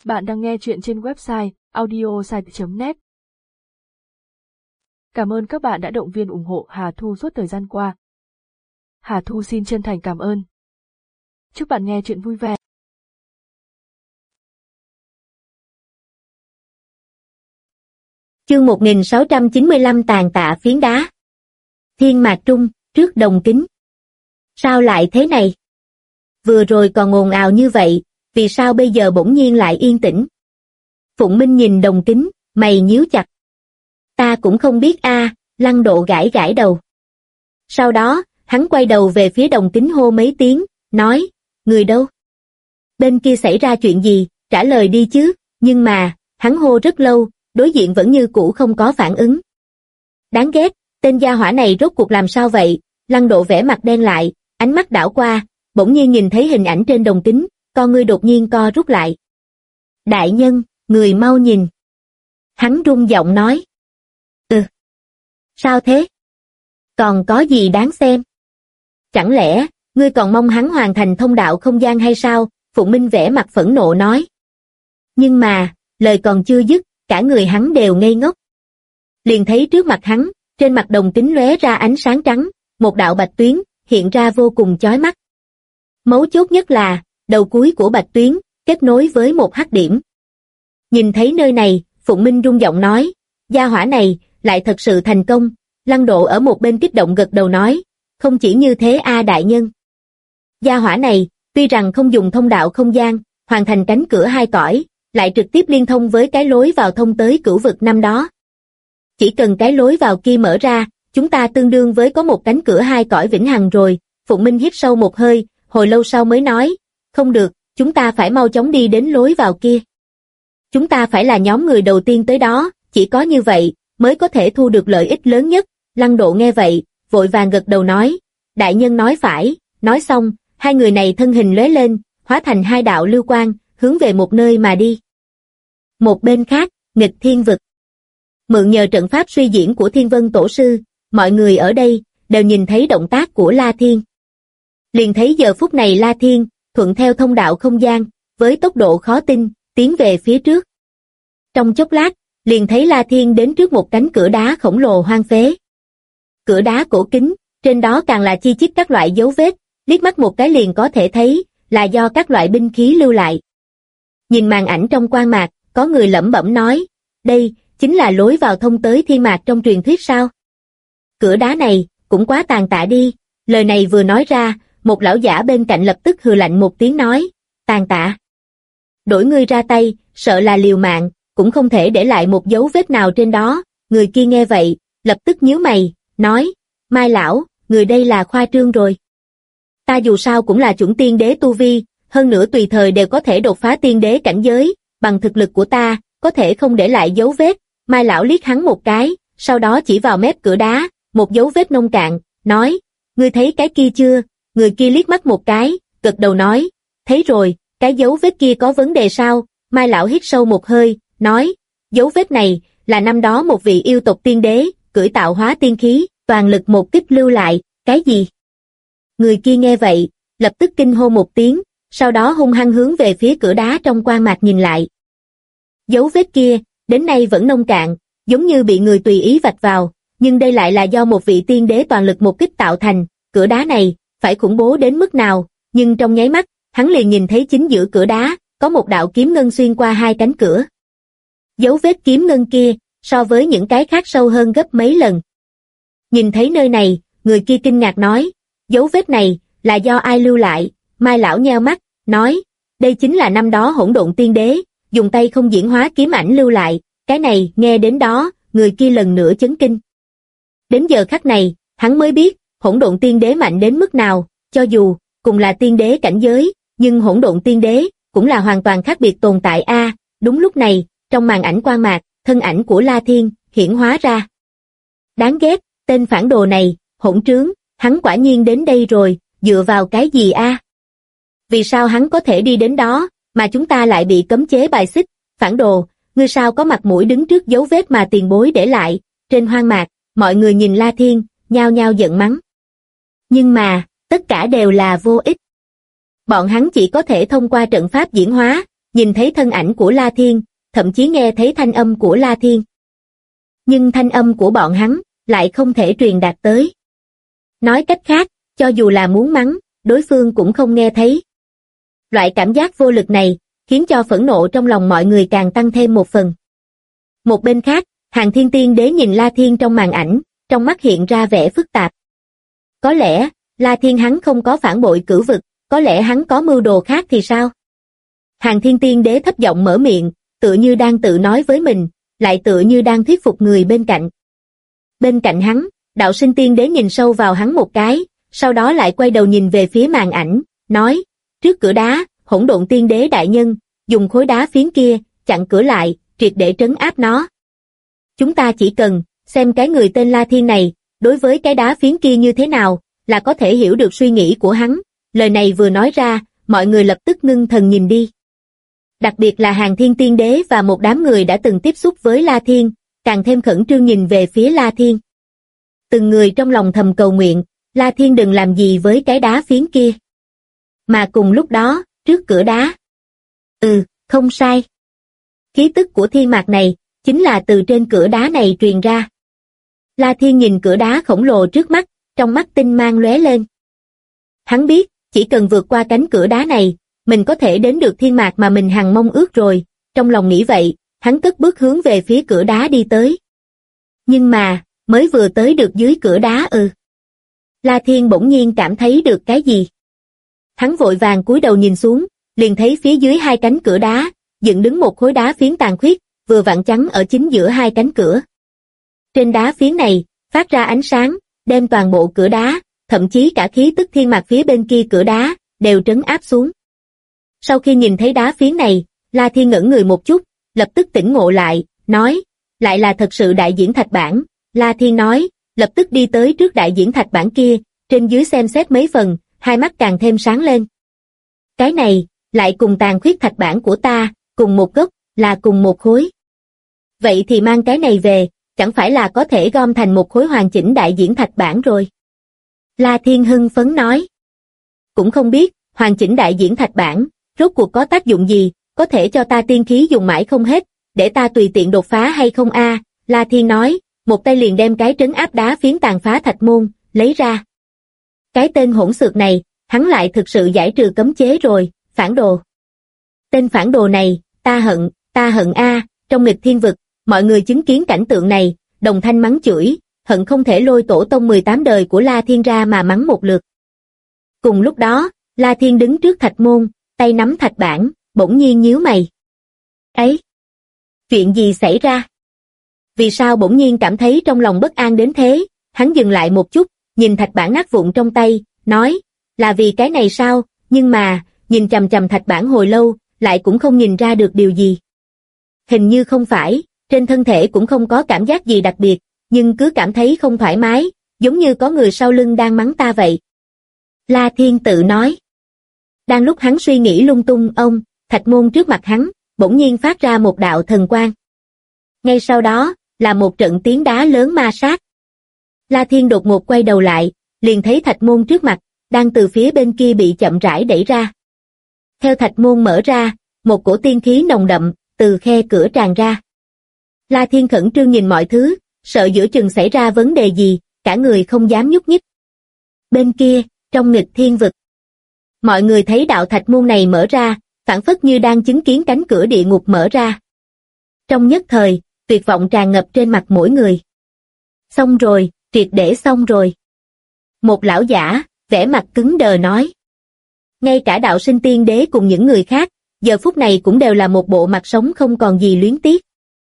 Bạn đang nghe chuyện trên website audiosite.net. Cảm ơn các bạn đã động viên ủng hộ Hà Thu suốt thời gian qua. Hà Thu xin chân thành cảm ơn. Chúc bạn nghe chuyện vui vẻ. Chương 1695 tàn tạ phiến đá. Thiên Mạc Trung, trước đồng kính. Sao lại thế này? Vừa rồi còn ồn ào như vậy, vì sao bây giờ bỗng nhiên lại yên tĩnh? Phụng Minh nhìn đồng kính, mày nhíu chặt. Ta cũng không biết a, Lăng Độ gãi gãi đầu. Sau đó, hắn quay đầu về phía đồng kính hô mấy tiếng, nói, người đâu? Bên kia xảy ra chuyện gì, trả lời đi chứ, nhưng mà, hắn hô rất lâu, đối diện vẫn như cũ không có phản ứng. Đáng ghét, tên gia hỏa này rốt cuộc làm sao vậy? Lăng Độ vẻ mặt đen lại, ánh mắt đảo qua, bỗng nhiên nhìn thấy hình ảnh trên đồng kính, con ngươi đột nhiên co rút lại. Đại nhân, người mau nhìn. Hắn run giọng nói. Sao thế? Còn có gì đáng xem? Chẳng lẽ, ngươi còn mong hắn hoàn thành thông đạo không gian hay sao? Phụng Minh vẻ mặt phẫn nộ nói. Nhưng mà, lời còn chưa dứt, cả người hắn đều ngây ngốc. Liền thấy trước mặt hắn, trên mặt đồng kính lóe ra ánh sáng trắng, một đạo bạch tuyến, hiện ra vô cùng chói mắt. Mấu chốt nhất là, đầu cuối của bạch tuyến, kết nối với một hắc điểm. Nhìn thấy nơi này, Phụng Minh rung giọng nói, gia hỏa này, lại thật sự thành công. Lăng Độ ở một bên kích động gật đầu nói, không chỉ như thế a đại nhân. Gia hỏa này, tuy rằng không dùng thông đạo không gian, hoàn thành cánh cửa hai cõi, lại trực tiếp liên thông với cái lối vào thông tới cửu vực năm đó. Chỉ cần cái lối vào kia mở ra, chúng ta tương đương với có một cánh cửa hai cõi vĩnh hằng rồi. Phụng Minh hít sâu một hơi, hồi lâu sau mới nói, không được, chúng ta phải mau chóng đi đến lối vào kia. Chúng ta phải là nhóm người đầu tiên tới đó, chỉ có như vậy, mới có thể thu được lợi ích lớn nhất. Lăng Độ nghe vậy, vội vàng gật đầu nói, đại nhân nói phải. Nói xong, hai người này thân hình lóe lên, hóa thành hai đạo lưu quang, hướng về một nơi mà đi. Một bên khác, nghịch thiên vực. Mượn nhờ trận pháp suy diễn của Thiên Vân Tổ Sư, mọi người ở đây, đều nhìn thấy động tác của La Thiên. Liền thấy giờ phút này La Thiên, thuận theo thông đạo không gian, với tốc độ khó tin, tiến về phía trước. Trong chốc lát, liền thấy La Thiên đến trước một cánh cửa đá khổng lồ hoang phế. Cửa đá cổ kính, trên đó càng là chi chít các loại dấu vết, liếc mắt một cái liền có thể thấy, là do các loại binh khí lưu lại. Nhìn màn ảnh trong quang mạc, có người lẩm bẩm nói, đây, chính là lối vào thông tới thiên mạc trong truyền thuyết sao? Cửa đá này, cũng quá tàn tạ đi. Lời này vừa nói ra, một lão giả bên cạnh lập tức hừ lạnh một tiếng nói, tàn tạ. Đổi ngươi ra tay, sợ là liều mạng, cũng không thể để lại một dấu vết nào trên đó. Người kia nghe vậy, lập tức nhíu mày, nói, Mai lão, người đây là khoa trương rồi. Ta dù sao cũng là chuẩn tiên đế tu vi, hơn nữa tùy thời đều có thể đột phá tiên đế cảnh giới, bằng thực lực của ta, có thể không để lại dấu vết. Mai lão liếc hắn một cái, sau đó chỉ vào mép cửa đá, một dấu vết nông cạn, nói, ngươi thấy cái kia chưa? Người kia liếc mắt một cái, gật đầu nói, thấy rồi, cái dấu vết kia có vấn đề sao? Mai lão hít sâu một hơi, nói, dấu vết này, là năm đó một vị yêu tộc tiên đế, cưỡi tạo hóa tiên khí, toàn lực một kích lưu lại. Cái gì? Người kia nghe vậy, lập tức kinh hô một tiếng, sau đó hung hăng hướng về phía cửa đá trong quang mạc nhìn lại. Dấu vết kia, đến nay vẫn nông cạn, giống như bị người tùy ý vạch vào, nhưng đây lại là do một vị tiên đế toàn lực một kích tạo thành. Cửa đá này, phải khủng bố đến mức nào? Nhưng trong nháy mắt, hắn liền nhìn thấy chính giữa cửa đá, có một đạo kiếm ngân xuyên qua hai cánh cửa. Dấu vết kiếm ngân kia, so với những cái khác sâu hơn gấp mấy lần. Nhìn thấy nơi này, người kia kinh ngạc nói, dấu vết này, là do ai lưu lại? Mai lão nheo mắt, nói, đây chính là năm đó Hỗn Độn Tiên Đế, dùng tay không diễn hóa kiếm ảnh lưu lại. Cái này, nghe đến đó, người kia lần nữa chấn kinh. Đến giờ khắc này, hắn mới biết, Hỗn Độn Tiên Đế mạnh đến mức nào. Cho dù, cùng là tiên đế cảnh giới, nhưng Hỗn Độn Tiên Đế, cũng là hoàn toàn khác biệt tồn tại a. Đúng lúc này, trong màn ảnh quang mạc, thân ảnh của La Thiên, hiển hóa ra. Đáng ghét, tên phản đồ này, hỗn trướng, hắn quả nhiên đến đây rồi, dựa vào cái gì a? Vì sao hắn có thể đi đến đó, mà chúng ta lại bị cấm chế bài xích? Phản đồ, ngươi sao có mặt mũi đứng trước dấu vết mà tiền bối để lại? Trên hoang mạc, mọi người nhìn La Thiên, nhao nhao giận mắng. Nhưng mà, tất cả đều là vô ích. Bọn hắn chỉ có thể thông qua trận pháp diễn hóa, nhìn thấy thân ảnh của La Thiên, thậm chí nghe thấy thanh âm của La Thiên. Nhưng thanh âm của bọn hắn lại không thể truyền đạt tới. Nói cách khác, cho dù là muốn mắng, đối phương cũng không nghe thấy. Loại cảm giác vô lực này khiến cho phẫn nộ trong lòng mọi người càng tăng thêm một phần. Một bên khác, Hàn Thiên Tiên Đế nhìn La Thiên trong màn ảnh, trong mắt hiện ra vẻ phức tạp. Có lẽ, La Thiên hắn không có phản bội cửu vực, có lẽ hắn có mưu đồ khác thì sao? Hàn Thiên Tiên Đế thấp giọng mở miệng, tựa như đang tự nói với mình, lại tựa như đang thuyết phục người bên cạnh. Bên cạnh hắn, Đạo Sinh Tiên Đế nhìn sâu vào hắn một cái, sau đó lại quay đầu nhìn về phía màn ảnh, nói, trước cửa đá, Hỗn Độn Tiên Đế đại nhân, dùng khối đá phiến kia, chặn cửa lại, triệt để trấn áp nó. Chúng ta chỉ cần, xem cái người tên La Thiên này, đối với cái đá phiến kia như thế nào, là có thể hiểu được suy nghĩ của hắn. Lời này vừa nói ra, mọi người lập tức ngưng thần nhìn đi. Đặc biệt là Hàn Thiên Tiên Đế và một đám người đã từng tiếp xúc với La Thiên, càng thêm khẩn trương nhìn về phía La Thiên. Từng người trong lòng thầm cầu nguyện, La Thiên đừng làm gì với cái đá phiến kia. Mà cùng lúc đó, trước cửa đá. Không sai. Khí tức của thiên mạc này, chính là từ trên cửa đá này truyền ra. La Thiên nhìn cửa đá khổng lồ trước mắt, trong mắt tinh mang lóe lên. Hắn biết, chỉ cần vượt qua cánh cửa đá này, mình có thể đến được thiên mạc mà mình hằng mong ước rồi. Trong lòng nghĩ vậy, hắn cất bước hướng về phía cửa đá đi tới. Nhưng mà, mới vừa tới được dưới cửa đá La Thiên bỗng nhiên cảm thấy được cái gì. Hắn vội vàng cúi đầu nhìn xuống, liền thấy phía dưới hai cánh cửa đá, dựng đứng một khối đá phiến tàn khuyết, vừa vặn chắn ở chính giữa hai cánh cửa. Trên đá phiến này, phát ra ánh sáng, đem toàn bộ cửa đá, thậm chí cả khí tức thiên mạc phía bên kia cửa đá, đều trấn áp xuống. Sau khi nhìn thấy đá phiến này, La Thiên ngẩn người một chút, lập tức tỉnh ngộ lại, nói, lại là thật sự đại diễn thạch bản. La Thiên nói, lập tức đi tới trước đại diễn thạch bản kia, trên dưới xem xét mấy phần, hai mắt càng thêm sáng lên. Cái này, lại cùng tàn khuyết thạch bản của ta, cùng một gốc, là cùng một khối. Vậy thì mang cái này về, chẳng phải là có thể gom thành một khối hoàn chỉnh đại diễn thạch bản rồi. La Thiên hưng phấn nói. Cũng không biết, hoàn chỉnh đại diễn thạch bản, rốt cuộc có tác dụng gì, có thể cho ta tiên khí dùng mãi không hết, để ta tùy tiện đột phá hay không a? La Thiên nói, một tay liền đem cái trấn áp đá phiến tàn phá thạch môn, lấy ra. Cái tên hỗn xược này, hắn lại thực sự giải trừ cấm chế rồi, phản đồ. Tên phản đồ này, ta hận a. Trong nghịch thiên vực, mọi người chứng kiến cảnh tượng này, đồng thanh mắng chửi, hận không thể lôi tổ tông 18 đời của La Thiên ra mà mắng một lượt. Cùng lúc đó, La Thiên đứng trước thạch môn, tay nắm thạch bản, bỗng nhiên nhíu mày. Ấy! Chuyện gì xảy ra? Vì sao bỗng nhiên cảm thấy trong lòng bất an đến thế? Hắn dừng lại một chút, nhìn thạch bản nát vụn trong tay, nói, là vì cái này sao? Nhưng mà, nhìn chằm chằm thạch bản hồi lâu, lại cũng không nhìn ra được điều gì. Hình như không phải, trên thân thể cũng không có cảm giác gì đặc biệt, nhưng cứ cảm thấy không thoải mái, giống như có người sau lưng đang mắng ta vậy. La Thiên tự nói. Đang lúc hắn suy nghĩ lung tung, thạch môn trước mặt hắn, bỗng nhiên phát ra một đạo thần quang. Ngay sau đó, là một trận tiếng đá lớn ma sát. La Thiên đột ngột quay đầu lại, liền thấy thạch môn trước mặt, đang từ phía bên kia bị chậm rãi đẩy ra. Theo thạch môn mở ra, một cổ tiên khí nồng đậm, từ khe cửa tràn ra. La Thiên khẩn trương nhìn mọi thứ, sợ giữa chừng xảy ra vấn đề gì, cả người không dám nhúc nhích. Bên kia, trong nghịch thiên vực, mọi người thấy đạo thạch môn này mở ra, phảng phất như đang chứng kiến cánh cửa địa ngục mở ra. Trong nhất thời, tuyệt vọng tràn ngập trên mặt mỗi người. Xong rồi, triệt để xong rồi. Một lão giả, vẻ mặt cứng đờ nói. Ngay cả đạo sinh tiên đế cùng những người khác, giờ phút này cũng đều là một bộ mặt sống không còn gì luyến tiếc.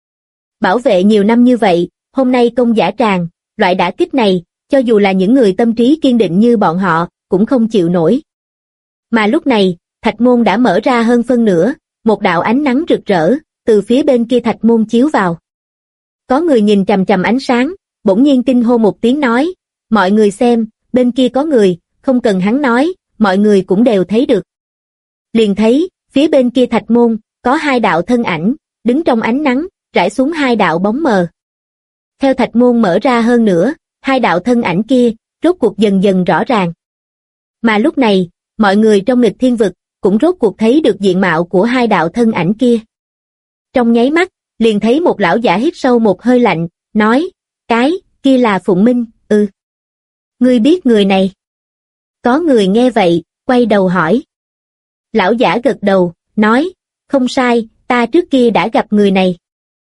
Bảo vệ nhiều năm như vậy, hôm nay công dã tràng, loại đả kích này, cho dù là những người tâm trí kiên định như bọn họ, cũng không chịu nổi. Mà lúc này, thạch môn đã mở ra hơn phân nửa, một đạo ánh nắng rực rỡ, từ phía bên kia thạch môn chiếu vào. Có người nhìn chằm chằm ánh sáng, bỗng nhiên kinh hô một tiếng nói, mọi người xem, bên kia có người, không cần hắn nói, mọi người cũng đều thấy được. Liền thấy, phía bên kia thạch môn, có hai đạo thân ảnh, đứng trong ánh nắng, rải xuống hai đạo bóng mờ. Theo thạch môn mở ra hơn nữa, hai đạo thân ảnh kia, rốt cuộc dần dần rõ ràng. Mà lúc này, mọi người trong nghịch thiên vực, cũng rốt cuộc thấy được diện mạo của hai đạo thân ảnh kia. Trong nháy mắt, liền thấy một lão giả hít sâu một hơi lạnh, nói, cái, kia là Phụng Minh, Ngươi biết người này? Có người nghe vậy, quay đầu hỏi. Lão giả gật đầu, nói, không sai, ta trước kia đã gặp người này.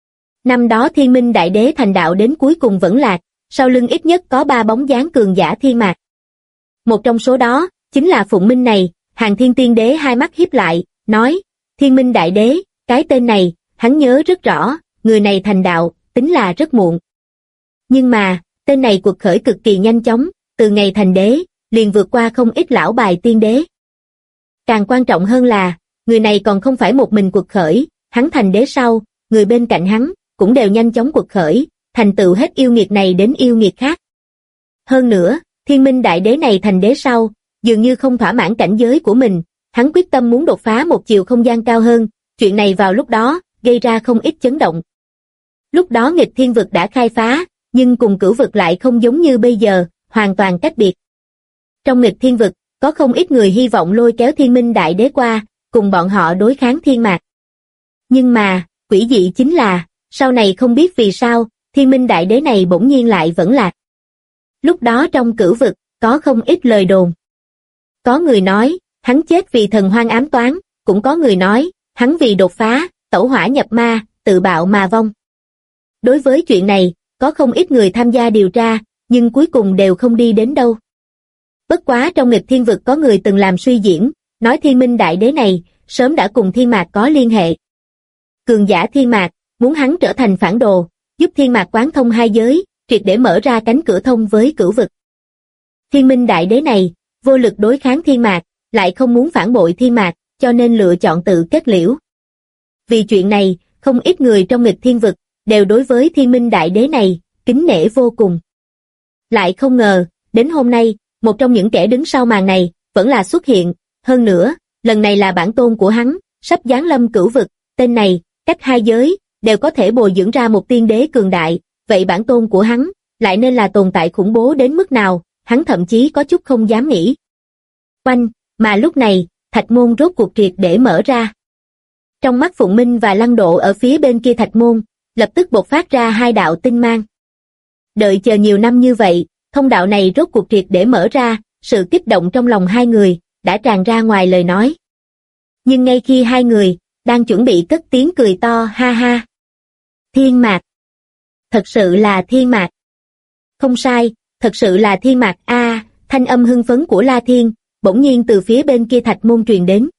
Năm đó Thiên Minh Đại Đế thành đạo đến cuối cùng vẫn lạc, sau lưng ít nhất có 3 bóng dáng cường giả thiên mạc. Một trong số đó, chính là Phụng Minh này. Hàng Thiên Tiên Đế hai mắt híp lại, nói, Thiên Minh Đại Đế, cái tên này, hắn nhớ rất rõ, người này thành đạo, tính là rất muộn. Nhưng mà, tên này cuộc khởi cực kỳ nhanh chóng, từ ngày thành đế, liền vượt qua không ít lão bài tiên đế. Càng quan trọng hơn là, người này còn không phải một mình cuộc khởi, hắn thành đế sau, người bên cạnh hắn, cũng đều nhanh chóng cuộc khởi, thành tựu hết yêu nghiệt này đến yêu nghiệt khác. Hơn nữa, Thiên Minh Đại Đế này thành đế sau, dường như không thỏa mãn cảnh giới của mình, hắn quyết tâm muốn đột phá một chiều không gian cao hơn, chuyện này vào lúc đó, gây ra không ít chấn động. Lúc đó nghịch thiên vực đã khai phá, nhưng cùng cửu vực lại không giống như bây giờ, hoàn toàn cách biệt. Trong nghịch thiên vực, có không ít người hy vọng lôi kéo Thiên Minh Đại Đế qua, cùng bọn họ đối kháng thiên mạc. Nhưng mà, quỷ dị chính là, sau này không biết vì sao, Thiên Minh Đại Đế này bỗng nhiên lại vẫn lạc. Lúc đó trong cửu vực, có không ít lời đồn. Có người nói, hắn chết vì thần hoang ám toán, cũng có người nói, hắn vì đột phá, tẩu hỏa nhập ma, tự bạo mà vong. Đối với chuyện này, có không ít người tham gia điều tra, nhưng cuối cùng đều không đi đến đâu. Bất quá trong nghịch thiên vực có người từng làm suy diễn, nói Thiên Minh Đại Đế này, sớm đã cùng thiên mạc có liên hệ. Cường giả thiên mạc, muốn hắn trở thành phản đồ, giúp thiên mạc quán thông hai giới, triệt để mở ra cánh cửa thông với cửu vực. Thiên Minh Đại Đế này, vô lực đối kháng thiên mạc, lại không muốn phản bội thiên mạc, cho nên lựa chọn tự kết liễu. Vì chuyện này, không ít người trong nghịch thiên vực, đều đối với Thiên Minh Đại Đế này, kính nể vô cùng. Lại không ngờ, đến hôm nay, một trong những kẻ đứng sau màn này, vẫn là xuất hiện, hơn nữa, lần này là bản tôn của hắn, sắp giáng lâm cửu vực, tên này, cách hai giới, đều có thể bồi dưỡng ra một tiên đế cường đại, vậy bản tôn của hắn, lại nên là tồn tại khủng bố đến mức nào, hắn thậm chí có chút không dám nghĩ. Oanh, mà lúc này, thạch môn rốt cuộc triệt để mở ra. Trong mắt Phụng Minh và Lăng Độ ở phía bên kia thạch môn, lập tức bộc phát ra hai đạo tinh mang. Đợi chờ nhiều năm như vậy, thông đạo này rốt cuộc triệt để mở ra, sự kích động trong lòng hai người, đã tràn ra ngoài lời nói. Nhưng ngay khi hai người, đang chuẩn bị cất tiếng cười to ha ha. Thiên mạc. Thật sự là thiên mạc. Không sai, thật sự là thiên mạc thanh âm hưng phấn của La Thiên, bỗng nhiên từ phía bên kia thạch môn truyền đến.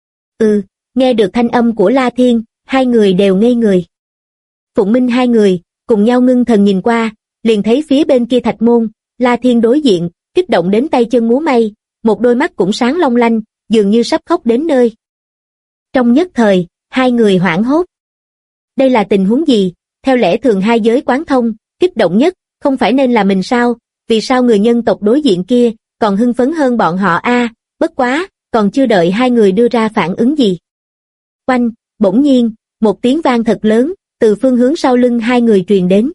Nghe được thanh âm của La Thiên, hai người đều ngây người. Phụng Minh hai người, cùng nhau ngưng thần nhìn qua, liền thấy phía bên kia thạch môn, La Thiên đối diện, kích động đến tay chân múa may, một đôi mắt cũng sáng long lanh, dường như sắp khóc đến nơi. Trong nhất thời, hai người hoảng hốt. Đây là tình huống gì? Theo lẽ thường hai giới quán thông, kích động nhất, không phải nên là mình sao? Vì sao người nhân tộc đối diện kia, còn hưng phấn hơn bọn họ bất quá, còn chưa đợi hai người đưa ra phản ứng gì. Oanh, bỗng nhiên, một tiếng vang thật lớn, từ phương hướng sau lưng hai người truyền đến.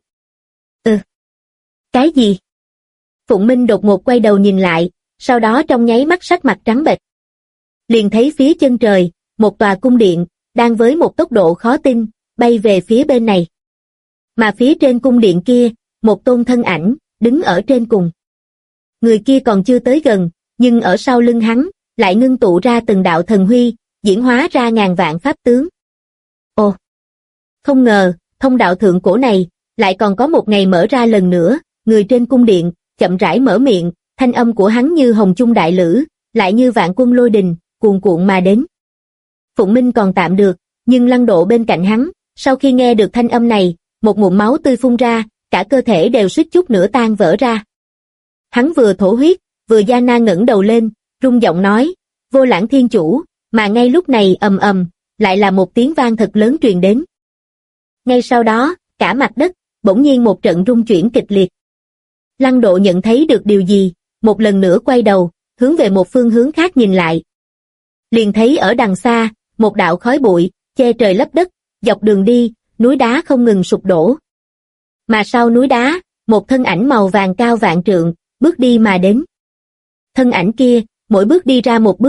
Cái gì? Phụng Minh đột ngột quay đầu nhìn lại, sau đó trong nháy mắt sắc mặt trắng bệch. Liền thấy phía chân trời, một tòa cung điện, đang với một tốc độ khó tin, bay về phía bên này. Mà phía trên cung điện kia, một tôn thân ảnh, đứng ở trên cùng. Người kia còn chưa tới gần, nhưng ở sau lưng hắn, lại ngưng tụ ra từng đạo thần huy, diễn hóa ra ngàn vạn pháp tướng. Ồ! Không ngờ, thông đạo thượng cổ này, lại còn có một ngày mở ra lần nữa, người trên cung điện, chậm rãi mở miệng, thanh âm của hắn như hồng chung đại lữ, lại như vạn quân lôi đình, cuồn cuộn mà đến. Phụng Minh còn tạm được, nhưng Lăng Độ bên cạnh hắn, sau khi nghe được thanh âm này, một ngụm máu tươi phun ra, cả cơ thể đều suýt chút nữa tan vỡ ra. Hắn vừa thổ huyết, vừa gian nan ngẩng đầu lên, rung giọng nói, Vô Lãng Thiên Chủ, mà ngay lúc này ầm ầm, lại là một tiếng vang thật lớn truyền đến. Ngay sau đó, cả mặt đất, bỗng nhiên một trận rung chuyển kịch liệt. Lăng Độ nhận thấy được điều gì, một lần nữa quay đầu, hướng về một phương hướng khác nhìn lại. Liền thấy ở đằng xa, một đạo khói bụi, che trời lấp đất, dọc đường đi, núi đá không ngừng sụp đổ. Mà sau núi đá, một thân ảnh màu vàng cao vạn trượng, bước đi mà đến. Thân ảnh kia, mỗi bước đi ra một bước,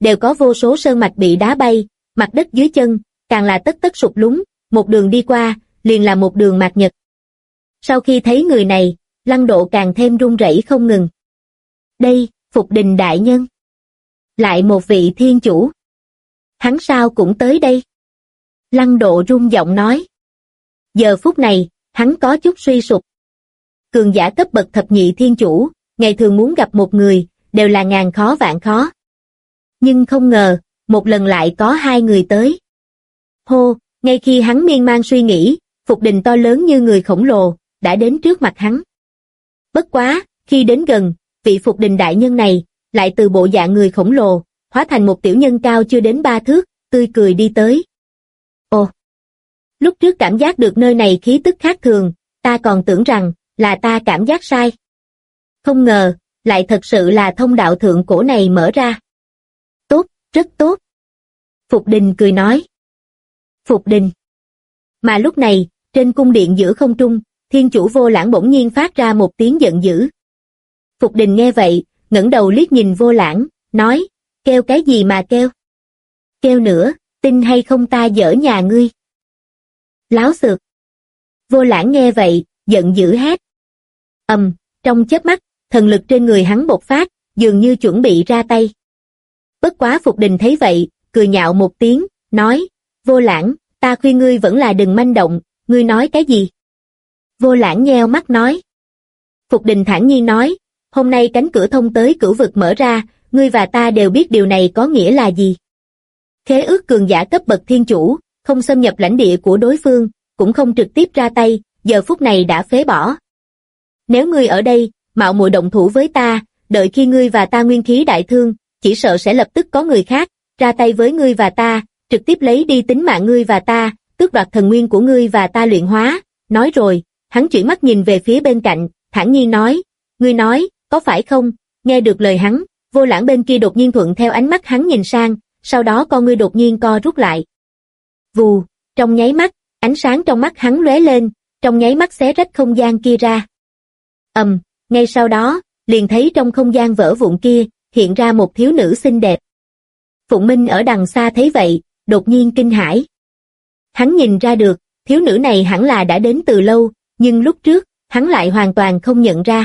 đều có vô số sơn mạch bị đá bay, mặt đất dưới chân, càng là tất tất sụp lún, một đường đi qua, liền là một đường mạt nhật. Sau khi thấy người này, Lăng Độ càng thêm run rẩy không ngừng. Đây, Phục Đình đại nhân. Lại một vị thiên chủ. Hắn sao cũng tới đây? Lăng Độ run giọng nói. Giờ phút này, hắn có chút suy sụp. Cường giả cấp bậc thập nhị thiên chủ, ngày thường muốn gặp một người, đều là ngàn khó vạn khó. Nhưng không ngờ, một lần lại có hai người tới. Hô, ngay khi hắn miên man suy nghĩ, Phục Đình to lớn như người khổng lồ, đã đến trước mặt hắn. Bất quá, khi đến gần, vị Phục Đình đại nhân này, lại từ bộ dạng người khổng lồ, hóa thành một tiểu nhân cao chưa đến 3 thước, tươi cười đi tới. Ồ! Lúc trước cảm giác được nơi này khí tức khác thường, ta còn tưởng rằng, là ta cảm giác sai. Không ngờ, lại thật sự là thông đạo thượng cổ này mở ra. Tốt, rất tốt. Phục Đình cười nói. Phục Đình. Mà lúc này, trên cung điện giữa không trung, thiên chủ Vô Lãng bỗng nhiên phát ra một tiếng giận dữ. Phục Đình nghe vậy, ngẩng đầu liếc nhìn Vô Lãng, nói, kêu cái gì mà kêu? Kêu nữa, tin hay không ta dỡ nhà ngươi? Láo xược. Vô Lãng nghe vậy, giận dữ hét. Trong chớp mắt, thần lực trên người hắn bộc phát, dường như chuẩn bị ra tay. Bất quá Phục Đình thấy vậy, cười nhạo một tiếng, nói, Vô Lãng, ta khuyên ngươi vẫn là đừng manh động, ngươi nói cái gì? Vô Lãng nheo mắt nói. Phục Đình thản nhiên nói, hôm nay cánh cửa thông tới cửu vực mở ra, ngươi và ta đều biết điều này có nghĩa là gì. Khế ước cường giả cấp bậc thiên chủ, không xâm nhập lãnh địa của đối phương, cũng không trực tiếp ra tay, giờ phút này đã phế bỏ. Nếu ngươi ở đây, mạo muội động thủ với ta, đợi khi ngươi và ta nguyên khí đại thương, chỉ sợ sẽ lập tức có người khác, ra tay với ngươi và ta, trực tiếp lấy đi tính mạng ngươi và ta, tước đoạt thần nguyên của ngươi và ta luyện hóa. Nói rồi, hắn chuyển mắt nhìn về phía bên cạnh, thản nhiên nói, ngươi nói, có phải không? Nghe được lời hắn, Vô Lãng bên kia đột nhiên thuận theo ánh mắt hắn nhìn sang, sau đó con ngươi đột nhiên co rút lại. Vù, trong nháy mắt, ánh sáng trong mắt hắn lóe lên, trong nháy mắt xé rách không gian kia ra. Ngay sau đó, liền thấy trong không gian vỡ vụn kia, hiện ra một thiếu nữ xinh đẹp. Phụng Minh ở đằng xa thấy vậy, đột nhiên kinh hãi. Hắn nhìn ra được, thiếu nữ này hẳn là đã đến từ lâu, nhưng lúc trước, hắn lại hoàn toàn không nhận ra.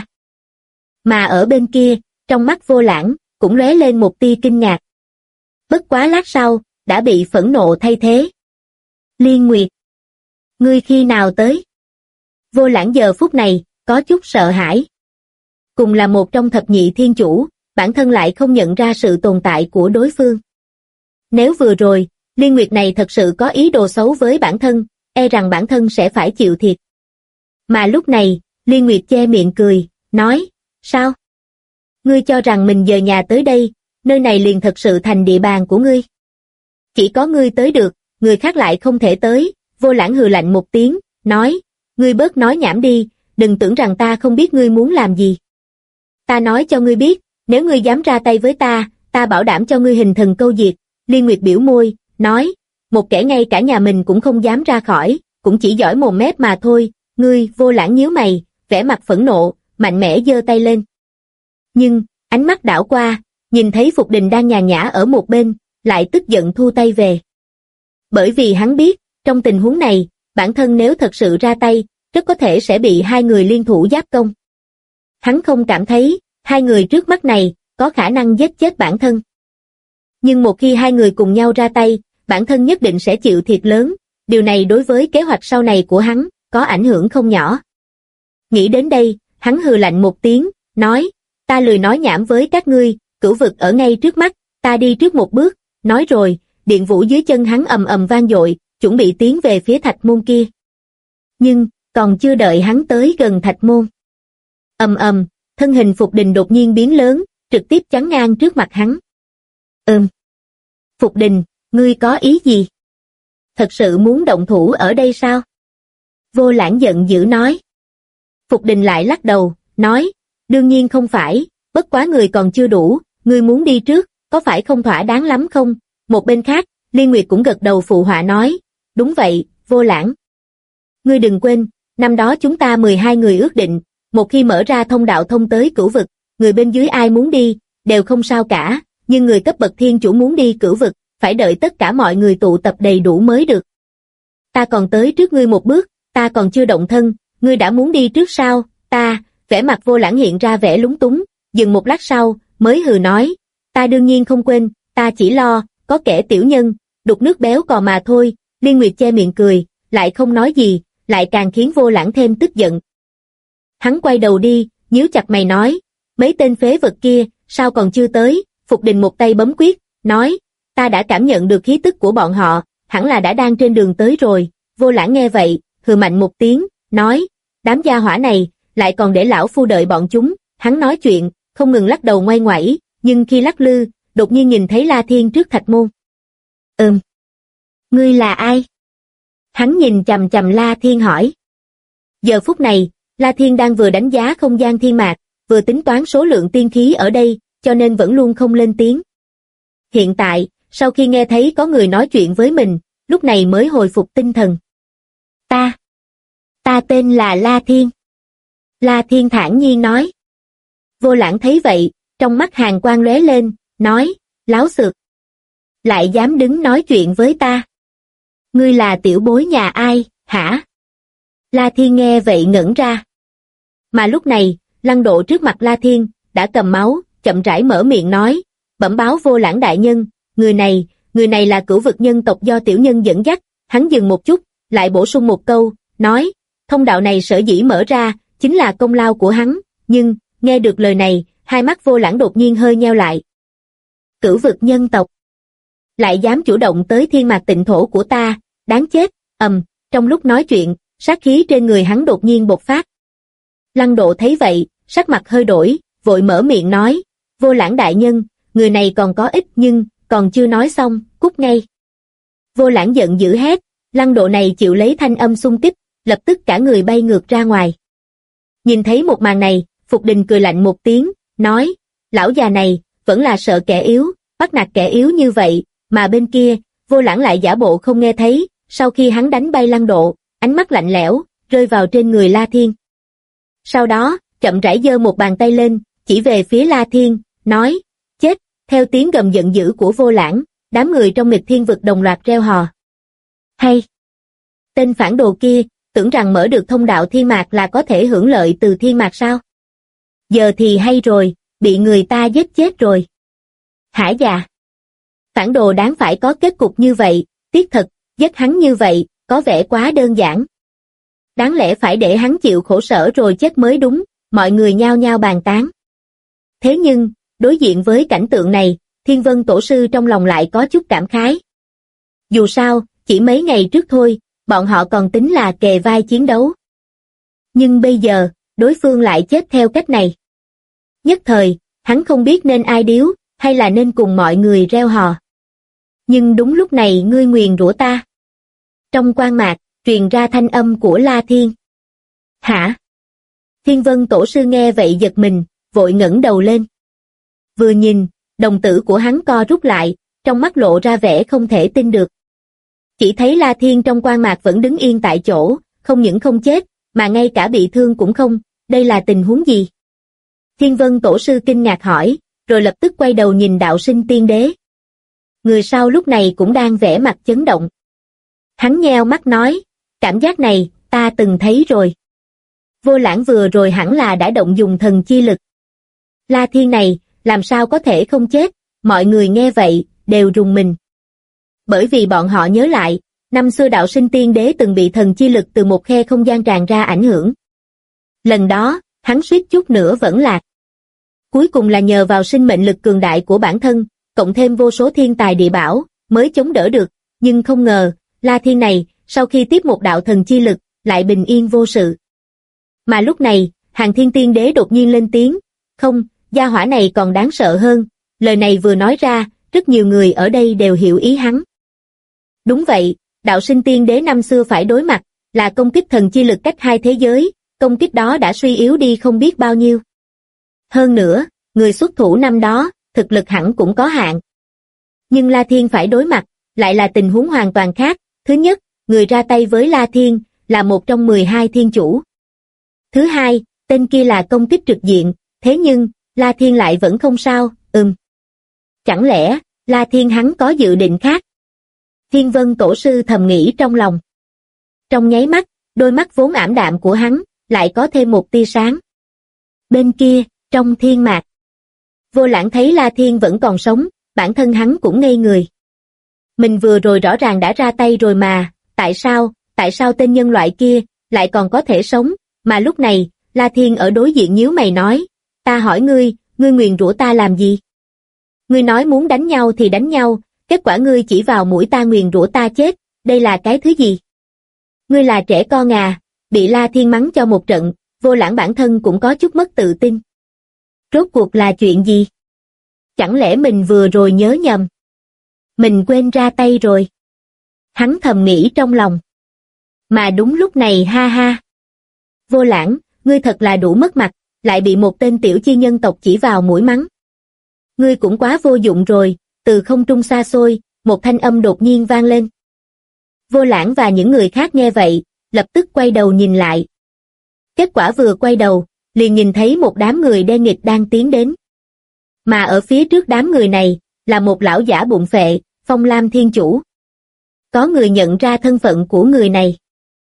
Mà ở bên kia, trong mắt Vô Lãng, cũng lóe lên một tia kinh ngạc. Bất quá lát sau, đã bị phẫn nộ thay thế. Liên Nguyệt, ngươi khi nào tới? Vô Lãng giờ phút này, có chút sợ hãi. Cùng là một trong thập nhị thiên chủ, bản thân lại không nhận ra sự tồn tại của đối phương. Nếu vừa rồi, Liên Nguyệt này thật sự có ý đồ xấu với bản thân, e rằng bản thân sẽ phải chịu thiệt. Mà lúc này, Liên Nguyệt che miệng cười, nói, sao? Ngươi cho rằng mình dời nhà tới đây, nơi này liền thật sự thành địa bàn của ngươi. Chỉ có ngươi tới được, người khác lại không thể tới. Vô Lãng hừ lạnh một tiếng, nói, ngươi bớt nói nhảm đi, đừng tưởng rằng ta không biết ngươi muốn làm gì. Ta nói cho ngươi biết, nếu ngươi dám ra tay với ta, ta bảo đảm cho ngươi hình thần câu diệt. Liên Nguyệt biểu môi, nói, một kẻ ngay cả nhà mình cũng không dám ra khỏi, cũng chỉ giỏi mồm mép mà thôi. Ngươi, Vô Lãng nhíu mày, vẻ mặt phẫn nộ, mạnh mẽ giơ tay lên. Nhưng, ánh mắt đảo qua, nhìn thấy Phục Đình đang nhàn nhã ở một bên, lại tức giận thu tay về. Bởi vì hắn biết, trong tình huống này, bản thân nếu thật sự ra tay, rất có thể sẽ bị hai người liên thủ giáp công. Hắn không cảm thấy, hai người trước mắt này, có khả năng giết chết bản thân. Nhưng một khi hai người cùng nhau ra tay, bản thân nhất định sẽ chịu thiệt lớn, điều này đối với kế hoạch sau này của hắn, có ảnh hưởng không nhỏ. Nghĩ đến đây, hắn hừ lạnh một tiếng, nói, ta lười nói nhảm với các ngươi, cửu vực ở ngay trước mắt, ta đi trước một bước. Nói rồi, điện vũ dưới chân hắn ầm ầm vang dội, chuẩn bị tiến về phía thạch môn kia. Nhưng, còn chưa đợi hắn tới gần thạch môn. Thân hình Phục Đình đột nhiên biến lớn, trực tiếp chắn ngang trước mặt hắn. Phục Đình, ngươi có ý gì? Thật sự muốn động thủ ở đây sao? Vô Lãng giận dữ nói. Phục Đình lại lắc đầu, nói, đương nhiên không phải, bất quá người còn chưa đủ, ngươi muốn đi trước, có phải không thỏa đáng lắm không? Một bên khác, Liên Nguyệt cũng gật đầu phụ họa nói, đúng vậy, Vô Lãng. Ngươi đừng quên, năm đó chúng ta 12 người ước định, một khi mở ra thông đạo thông tới cửu vực, người bên dưới ai muốn đi, đều không sao cả, nhưng người cấp bậc thiên chủ muốn đi cửu vực, phải đợi tất cả mọi người tụ tập đầy đủ mới được. Ta còn tới trước ngươi một bước, ta còn chưa động thân, ngươi đã muốn đi trước sao? Ta, vẻ mặt Vô Lãng hiện ra vẻ lúng túng, dừng một lát sau, mới hừ nói, ta đương nhiên không quên, ta chỉ lo, có kẻ tiểu nhân, đục nước béo cò mà thôi. Liên Nguyệt che miệng cười, lại không nói gì, lại càng khiến Vô Lãng thêm tức giận. Hắn quay đầu đi, nhíu chặt mày nói, mấy tên phế vật kia, sao còn chưa tới? Phục Đình một tay bấm quyết, nói, ta đã cảm nhận được khí tức của bọn họ, hẳn là đã đang trên đường tới rồi. Vô Lãng nghe vậy, hừ mạnh một tiếng, nói, đám gia hỏa này, lại còn để lão phu đợi bọn chúng. Hắn nói chuyện, không ngừng lắc đầu ngoay ngoẩy, nhưng khi lắc lư, đột nhiên nhìn thấy La Thiên trước thạch môn. Ngươi là ai? Hắn nhìn chằm chằm La Thiên hỏi. Giờ phút này, La Thiên đang vừa đánh giá không gian thiên mạc, vừa tính toán số lượng tiên khí ở đây, cho nên vẫn luôn không lên tiếng. Hiện tại, sau khi nghe thấy có người nói chuyện với mình, lúc này mới hồi phục tinh thần. Ta tên là La Thiên. La Thiên thản nhiên nói. Vô Lãng thấy vậy, trong mắt hàn quang lóe lên, nói, láo xược. Lại dám đứng nói chuyện với ta. Ngươi là tiểu bối nhà ai, hả? La Thiên nghe vậy ngẩn ra. Mà lúc này, Lăng Độ trước mặt La Thiên, đã cầm máu, chậm rãi mở miệng nói, bẩm báo Vô Lãng đại nhân, người này là cửu vực nhân tộc do tiểu nhân dẫn dắt. Hắn dừng một chút, lại bổ sung một câu, nói, thông đạo này sở dĩ mở ra, chính là công lao của hắn. Nhưng, nghe được lời này, hai mắt Vô Lãng đột nhiên hơi nheo lại. Cửu vực nhân tộc lại dám chủ động tới thiên mạc tịnh thổ của ta, đáng chết. Trong lúc nói chuyện, sát khí trên người hắn đột nhiên bộc phát. Lăng Độ thấy vậy, sắc mặt hơi đổi, vội mở miệng nói, Vô Lãng đại nhân, người này còn có ích nhưng, còn chưa nói xong, cút ngay. Vô Lãng giận dữ hét, Lăng Độ này chịu lấy thanh âm xung kích, lập tức cả người bay ngược ra ngoài. Nhìn thấy một màn này, Phục Đình cười lạnh một tiếng, nói, lão già này, vẫn là sợ kẻ yếu, bắt nạt kẻ yếu như vậy, mà bên kia, Vô Lãng lại giả bộ không nghe thấy, sau khi hắn đánh bay Lăng Độ, ánh mắt lạnh lẽo, rơi vào trên người La Thiên. Sau đó, chậm rãi giơ một bàn tay lên, chỉ về phía La Thiên, nói, chết. Theo tiếng gầm giận dữ của Vô Lãng, đám người trong Nghịch Thiên Vực đồng loạt reo hò. Hay! Tên phản đồ kia, tưởng rằng mở được thông đạo thiên mạc là có thể hưởng lợi từ thiên mạc sao? Giờ thì hay rồi, bị người ta giết chết rồi. Hả già? Phản đồ đáng phải có kết cục như vậy, tiếc thật, giết hắn như vậy, có vẻ quá đơn giản. Đáng lẽ phải để hắn chịu khổ sở rồi chết mới đúng, mọi người nhao nhao bàn tán. Thế nhưng, đối diện với cảnh tượng này, Thiên Vân Tổ sư trong lòng lại có chút cảm khái. Dù sao, chỉ mấy ngày trước thôi, bọn họ còn tính là kề vai chiến đấu. Nhưng bây giờ, đối phương lại chết theo cách này. Nhất thời, hắn không biết nên ai điếu, hay là nên cùng mọi người reo hò. Nhưng đúng lúc này ngươi nguyền rủa ta. Trong quang mạc, truyền ra thanh âm của La Thiên. Hả? Thiên Vân Tổ sư nghe vậy giật mình, vội ngẩng đầu lên. Vừa nhìn, đồng tử của hắn co rút lại, trong mắt lộ ra vẻ không thể tin được. Chỉ thấy La Thiên trong quang mạc vẫn đứng yên tại chỗ, không những không chết, mà ngay cả bị thương cũng không, đây là tình huống gì? Thiên Vân Tổ sư kinh ngạc hỏi, rồi lập tức quay đầu nhìn Đạo Sinh Tiên Đế. Người sau lúc này cũng đang vẻ mặt chấn động. Hắn nheo mắt nói, cảm giác này, ta từng thấy rồi. Vô Lãng vừa rồi hẳn là đã động dùng thần chi lực. La Thiên này, làm sao có thể không chết, mọi người nghe vậy, đều rùng mình. Bởi vì bọn họ nhớ lại, năm xưa Đạo Sinh Tiên Đế từng bị thần chi lực từ một khe không gian tràn ra ảnh hưởng. Lần đó, hắn suýt chút nữa vẫn lạc. Cuối cùng là nhờ vào sinh mệnh lực cường đại của bản thân, cộng thêm vô số thiên tài địa bảo, mới chống đỡ được, nhưng không ngờ, La Thiên này, sau khi tiếp một đạo thần chi lực, lại bình yên vô sự. Mà lúc này, Hàng Thiên Tiên Đế đột nhiên lên tiếng, không, gia hỏa này còn đáng sợ hơn, lời này vừa nói ra, rất nhiều người ở đây đều hiểu ý hắn. Đúng vậy, Đạo Sinh Tiên Đế năm xưa phải đối mặt, là công kích thần chi lực cách hai thế giới, công kích đó đã suy yếu đi không biết bao nhiêu. Hơn nữa, người xuất thủ năm đó, thực lực hẳn cũng có hạn. Nhưng La Thiên phải đối mặt, lại là tình huống hoàn toàn khác. Thứ nhất, người ra tay với La Thiên, là một trong 12 thiên chủ. Thứ hai, tên kia là công kích trực diện, thế nhưng, La Thiên lại vẫn không sao, Chẳng lẽ, La Thiên hắn có dự định khác? Thiên Vân Tổ sư thầm nghĩ trong lòng. Trong nháy mắt, đôi mắt vốn ảm đạm của hắn, lại có thêm một tia sáng. Bên kia, trong thiên mạc. Vô Lãng thấy La Thiên vẫn còn sống, bản thân hắn cũng ngây người. Mình vừa rồi rõ ràng đã ra tay rồi mà, tại sao tên nhân loại kia, lại còn có thể sống, mà lúc này, La Thiên ở đối diện nhíu mày nói, ta hỏi ngươi nguyền rủa ta làm gì? Ngươi nói muốn đánh nhau thì đánh nhau, kết quả ngươi chỉ vào mũi ta nguyền rủa ta chết, đây là cái thứ gì? Ngươi là trẻ con à, bị La Thiên mắng cho một trận, Vô Lãng bản thân cũng có chút mất tự tin. Rốt cuộc là chuyện gì? Chẳng lẽ mình vừa rồi nhớ nhầm? Mình quên ra tay rồi. Hắn thầm nghĩ trong lòng. Mà đúng lúc này ha ha. Vô Lãng, ngươi thật là đủ mất mặt, lại bị một tên tiểu chi nhân tộc chỉ vào mũi mắng. Ngươi cũng quá vô dụng rồi, từ không trung xa xôi, một thanh âm đột nhiên vang lên. Vô Lãng và những người khác nghe vậy, lập tức quay đầu nhìn lại. Kết quả vừa quay đầu, liền nhìn thấy một đám người đen nghịt đang tiến đến. Mà ở phía trước đám người này, là một lão giả bụng phệ, Phong Lam Thiên Chủ. Có người nhận ra thân phận của người này.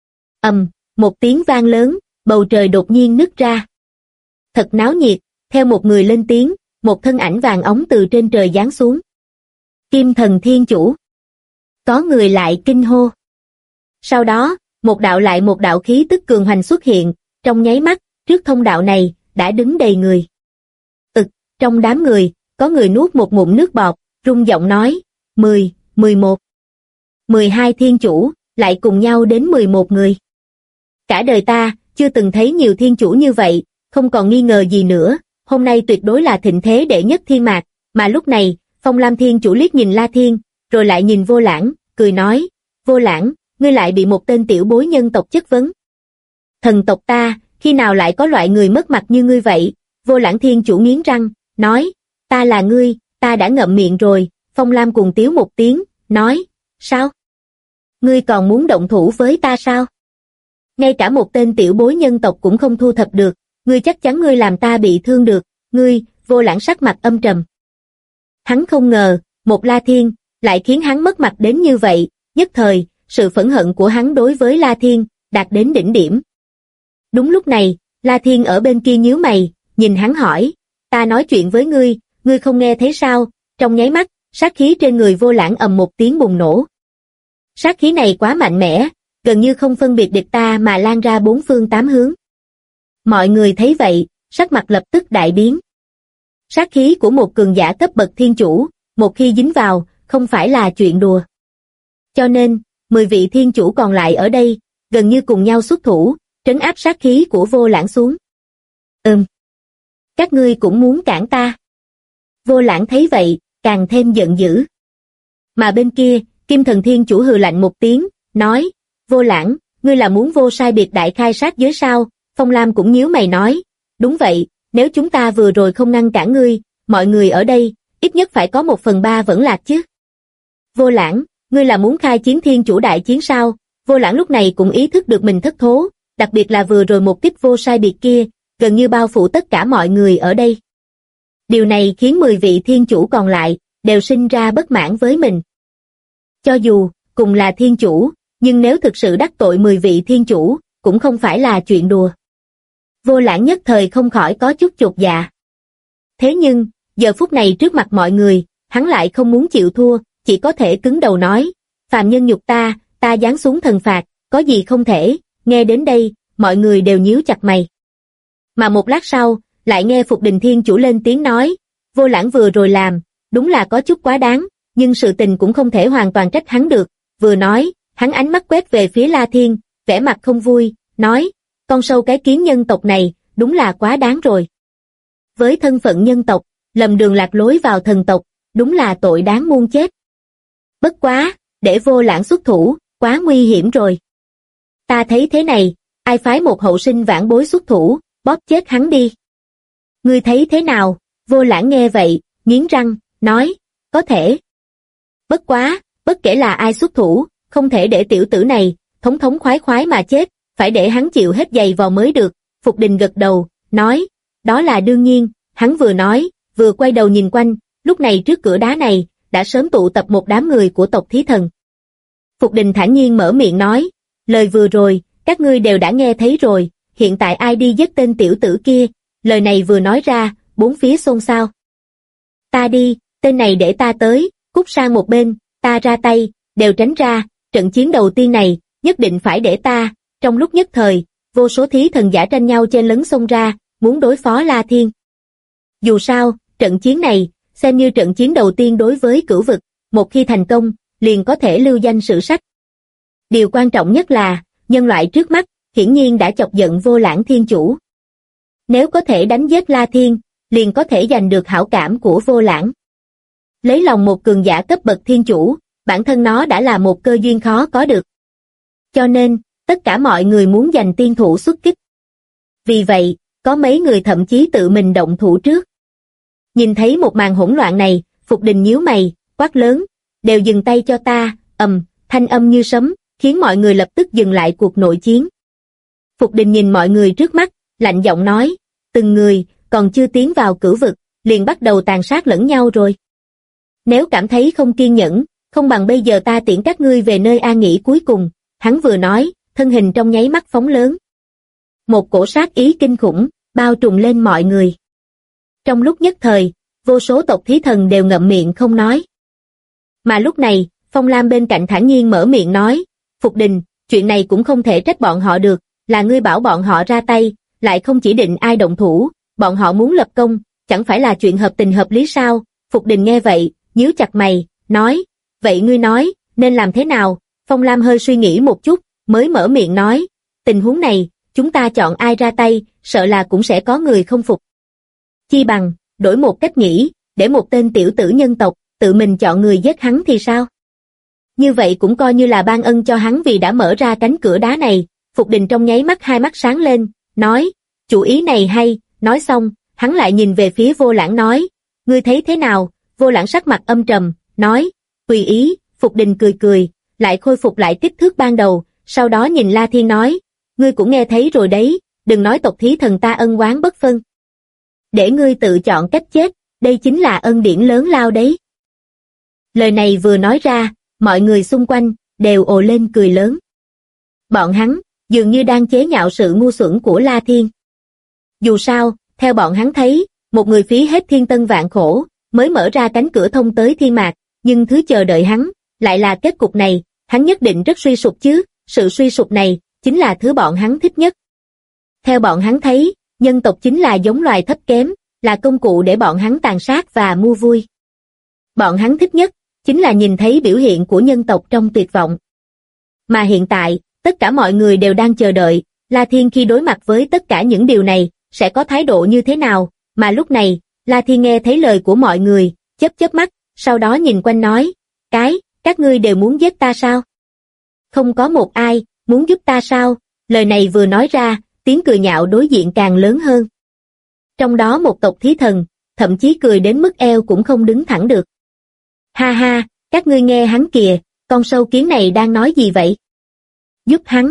Một tiếng vang lớn, bầu trời đột nhiên nứt ra. Thật náo nhiệt, theo một người lên tiếng, một thân ảnh vàng óng từ trên trời giáng xuống. Kim Thần Thiên Chủ. Có người lại kinh hô. Sau đó, một đạo khí tức cường hoành xuất hiện, trong nháy mắt, trước thông đạo này, đã đứng đầy người. Trong đám người, có người nuốt một ngụm nước bọt, rung giọng nói, 10, 11, 12 thiên chủ, lại cùng nhau đến 11 người. Cả đời ta, chưa từng thấy nhiều thiên chủ như vậy, không còn nghi ngờ gì nữa, hôm nay tuyệt đối là thịnh thế đệ nhất thiên mạc, mà lúc này, Phong Lam Thiên Chủ liếc nhìn La Thiên, rồi lại nhìn Vô Lãng, cười nói, Vô Lãng, ngươi lại bị một tên tiểu bối nhân tộc chất vấn. Thần tộc ta, khi nào lại có loại người mất mặt như ngươi vậy? Vô Lãng Thiên Chủ nghiến răng, nói, ta là ngươi, ta đã ngậm miệng rồi. Phong Lam cùng tiếu một tiếng, nói, sao? Ngươi còn muốn động thủ với ta sao? Ngay cả một tên tiểu bối nhân tộc cũng không thu thập được, ngươi chắc chắn ngươi làm ta bị thương được, ngươi. Vô Lãng sắc mặt âm trầm. Hắn không ngờ, một La Thiên, lại khiến hắn mất mặt đến như vậy, nhất thời, sự phẫn hận của hắn đối với La Thiên, đạt đến đỉnh điểm. Đúng lúc này, La Thiên ở bên kia nhíu mày, nhìn hắn hỏi, ta nói chuyện với ngươi, ngươi không nghe thấy sao? Trong nháy mắt, sát khí trên người Vô Lãng ầm một tiếng bùng nổ. Sát khí này quá mạnh mẽ, gần như không phân biệt địch ta mà lan ra bốn phương tám hướng. Mọi người thấy vậy, sắc mặt lập tức đại biến. Sát khí của một cường giả cấp bậc thiên chủ, một khi dính vào, không phải là chuyện đùa. Cho nên, 10 vị thiên chủ còn lại ở đây, gần như cùng nhau xuất thủ, trấn áp sát khí của Vô Lãng xuống. Các ngươi cũng muốn cản ta. Vô Lãng thấy vậy, càng thêm giận dữ. Mà bên kia, Kim Thần Thiên Chủ hừ lạnh một tiếng, nói, Vô Lãng, ngươi là muốn vô sai biệt đại khai sát giới sao? Phong Lam cũng nhíu mày nói, đúng vậy, nếu chúng ta vừa rồi không ngăn cản ngươi, mọi người ở đây, ít nhất phải có 1/3 vẫn lạc chứ. Vô Lãng, ngươi là muốn khai chiến thiên chủ đại chiến sao? Vô Lãng lúc này cũng ý thức được mình thất thố, đặc biệt là vừa rồi một kích vô sai biệt kia, gần như bao phủ tất cả mọi người ở đây. Điều này khiến 10 vị thiên chủ còn lại, đều sinh ra bất mãn với mình. Cho dù, cùng là thiên chủ, nhưng nếu thực sự đắc tội 10 vị thiên chủ, cũng không phải là chuyện đùa. Vô Lãng nhất thời không khỏi có chút chột dạ. Thế nhưng, giờ phút này trước mặt mọi người, hắn lại không muốn chịu thua, chỉ có thể cứng đầu nói, phàm nhân nhục ta, ta giáng xuống thần phạt, có gì không thể. Nghe đến đây, mọi người đều nhíu chặt mày. Mà một lát sau, lại nghe Phục Đình Thiên Chủ lên tiếng nói, Vô Lãng vừa rồi làm, đúng là có chút quá đáng, nhưng sự tình cũng không thể hoàn toàn trách hắn được. Vừa nói, hắn ánh mắt quét về phía La Thiên, vẻ mặt không vui, nói, con sâu cái kiến nhân tộc này, đúng là quá đáng rồi. Với thân phận nhân tộc, lầm đường lạc lối vào thần tộc, đúng là tội đáng muôn chết. Bất quá, để Vô Lãng xuất thủ, quá nguy hiểm rồi. Ta thấy thế này, ai phái một hậu sinh vãn bối xuất thủ, bóp chết hắn đi. Ngươi thấy thế nào? Vô Lãng nghe vậy, nghiến răng, nói, có thể. Bất quá, bất kể là ai xuất thủ, không thể để tiểu tử này, thống thống khoái khoái mà chết, phải để hắn chịu hết giày vò mới được. Phục Đình gật đầu, nói, đó là đương nhiên. Hắn vừa nói, vừa quay đầu nhìn quanh, lúc này trước cửa đá này, đã sớm tụ tập một đám người của tộc Thí Thần. Phục Đình thản nhiên mở miệng nói, lời vừa rồi, các ngươi đều đã nghe thấy rồi, hiện tại ai đi giết tên tiểu tử kia, lời này vừa nói ra, bốn phía xôn xao. Ta đi, tên này để ta tới, cút sang một bên, ta ra tay, đều tránh ra, trận chiến đầu tiên này, nhất định phải để ta, trong lúc nhất thời, vô số thí thần giả tranh nhau chen lấn xông ra, muốn đối phó La Thiên. Dù sao, trận chiến này, xem như trận chiến đầu tiên đối với cửu vực, một khi thành công, liền có thể lưu danh sử sách. Điều quan trọng nhất là, nhân loại trước mắt, hiển nhiên đã chọc giận Vô Lãng Thiên Chủ. Nếu có thể đánh giết La Thiên, liền có thể giành được hảo cảm của Vô Lãng. Lấy lòng một cường giả cấp bậc thiên chủ, bản thân nó đã là một cơ duyên khó có được. Cho nên, tất cả mọi người muốn giành tiên thủ xuất kích. Vì vậy, có mấy người thậm chí tự mình động thủ trước. Nhìn thấy một màn hỗn loạn này, Phục Đình nhíu mày, quát lớn, đều dừng tay cho ta, thanh âm như sấm, khiến mọi người lập tức dừng lại cuộc nội chiến. Phục Đình nhìn mọi người trước mắt, lạnh giọng nói, từng người, còn chưa tiến vào cửu vực, liền bắt đầu tàn sát lẫn nhau rồi. Nếu cảm thấy không kiên nhẫn, không bằng bây giờ ta tiễn các ngươi về nơi an nghỉ cuối cùng, hắn vừa nói, thân hình trong nháy mắt phóng lớn. Một cổ sát ý kinh khủng, bao trùm lên mọi người. Trong lúc nhất thời, vô số tộc thí thần đều ngậm miệng không nói. Mà lúc này, Phong Lam bên cạnh thản nhiên mở miệng nói, Phục Đình, chuyện này cũng không thể trách bọn họ được, là ngươi bảo bọn họ ra tay, lại không chỉ định ai động thủ, bọn họ muốn lập công, chẳng phải là chuyện hợp tình hợp lý sao? Phục Đình nghe vậy, nhíu chặt mày, nói, vậy ngươi nói, nên làm thế nào? Phong Lam hơi suy nghĩ một chút, mới mở miệng nói, tình huống này, chúng ta chọn ai ra tay, sợ là cũng sẽ có người không phục. Chi bằng, đổi một cách nghĩ, để một tên tiểu tử nhân tộc, tự mình chọn người giết hắn thì sao? Như vậy cũng coi như là ban ân cho hắn vì đã mở ra cánh cửa đá này. Phục Đình trong nháy mắt hai mắt sáng lên, nói, chủ ý này hay, nói xong, hắn lại nhìn về phía Vô Lãng nói, ngươi thấy thế nào? Vô Lãng sắc mặt âm trầm, nói, tùy ý. Phục Đình cười cười, lại khôi phục lại kích thước ban đầu, sau đó nhìn La Thiên nói, ngươi cũng nghe thấy rồi đấy, đừng nói tộc thí thần ta ân oán bất phân. Để ngươi tự chọn cách chết, đây chính là ân điển lớn lao đấy. Lời này vừa nói ra, mọi người xung quanh, đều ồ lên cười lớn. Bọn hắn, dường như đang chế nhạo sự ngu xuẩn của La Thiên. Dù sao, theo bọn hắn thấy, một người phí hết thiên tân vạn khổ, mới mở ra cánh cửa thông tới thiên mạc, nhưng thứ chờ đợi hắn, lại là kết cục này, hắn nhất định rất suy sụp chứ, sự suy sụp này, chính là thứ bọn hắn thích nhất. Theo bọn hắn thấy, nhân tộc chính là giống loài thấp kém, là công cụ để bọn hắn tàn sát và mua vui. Bọn hắn thích nhất, chính là nhìn thấy biểu hiện của nhân tộc trong tuyệt vọng. Mà hiện tại, tất cả mọi người đều đang chờ đợi, La Thiên khi đối mặt với tất cả những điều này, sẽ có thái độ như thế nào, mà lúc này, La Thiên nghe thấy lời của mọi người, chớp mắt, sau đó nhìn quanh nói, các ngươi đều muốn giết ta sao? Không có một ai, muốn giúp ta sao? Lời này vừa nói ra, tiếng cười nhạo đối diện càng lớn hơn. Trong đó một tộc thí thần, thậm chí cười đến mức eo cũng không đứng thẳng được. Ha ha, các ngươi nghe hắn kìa, con sâu kiến này đang nói gì vậy? Giúp hắn.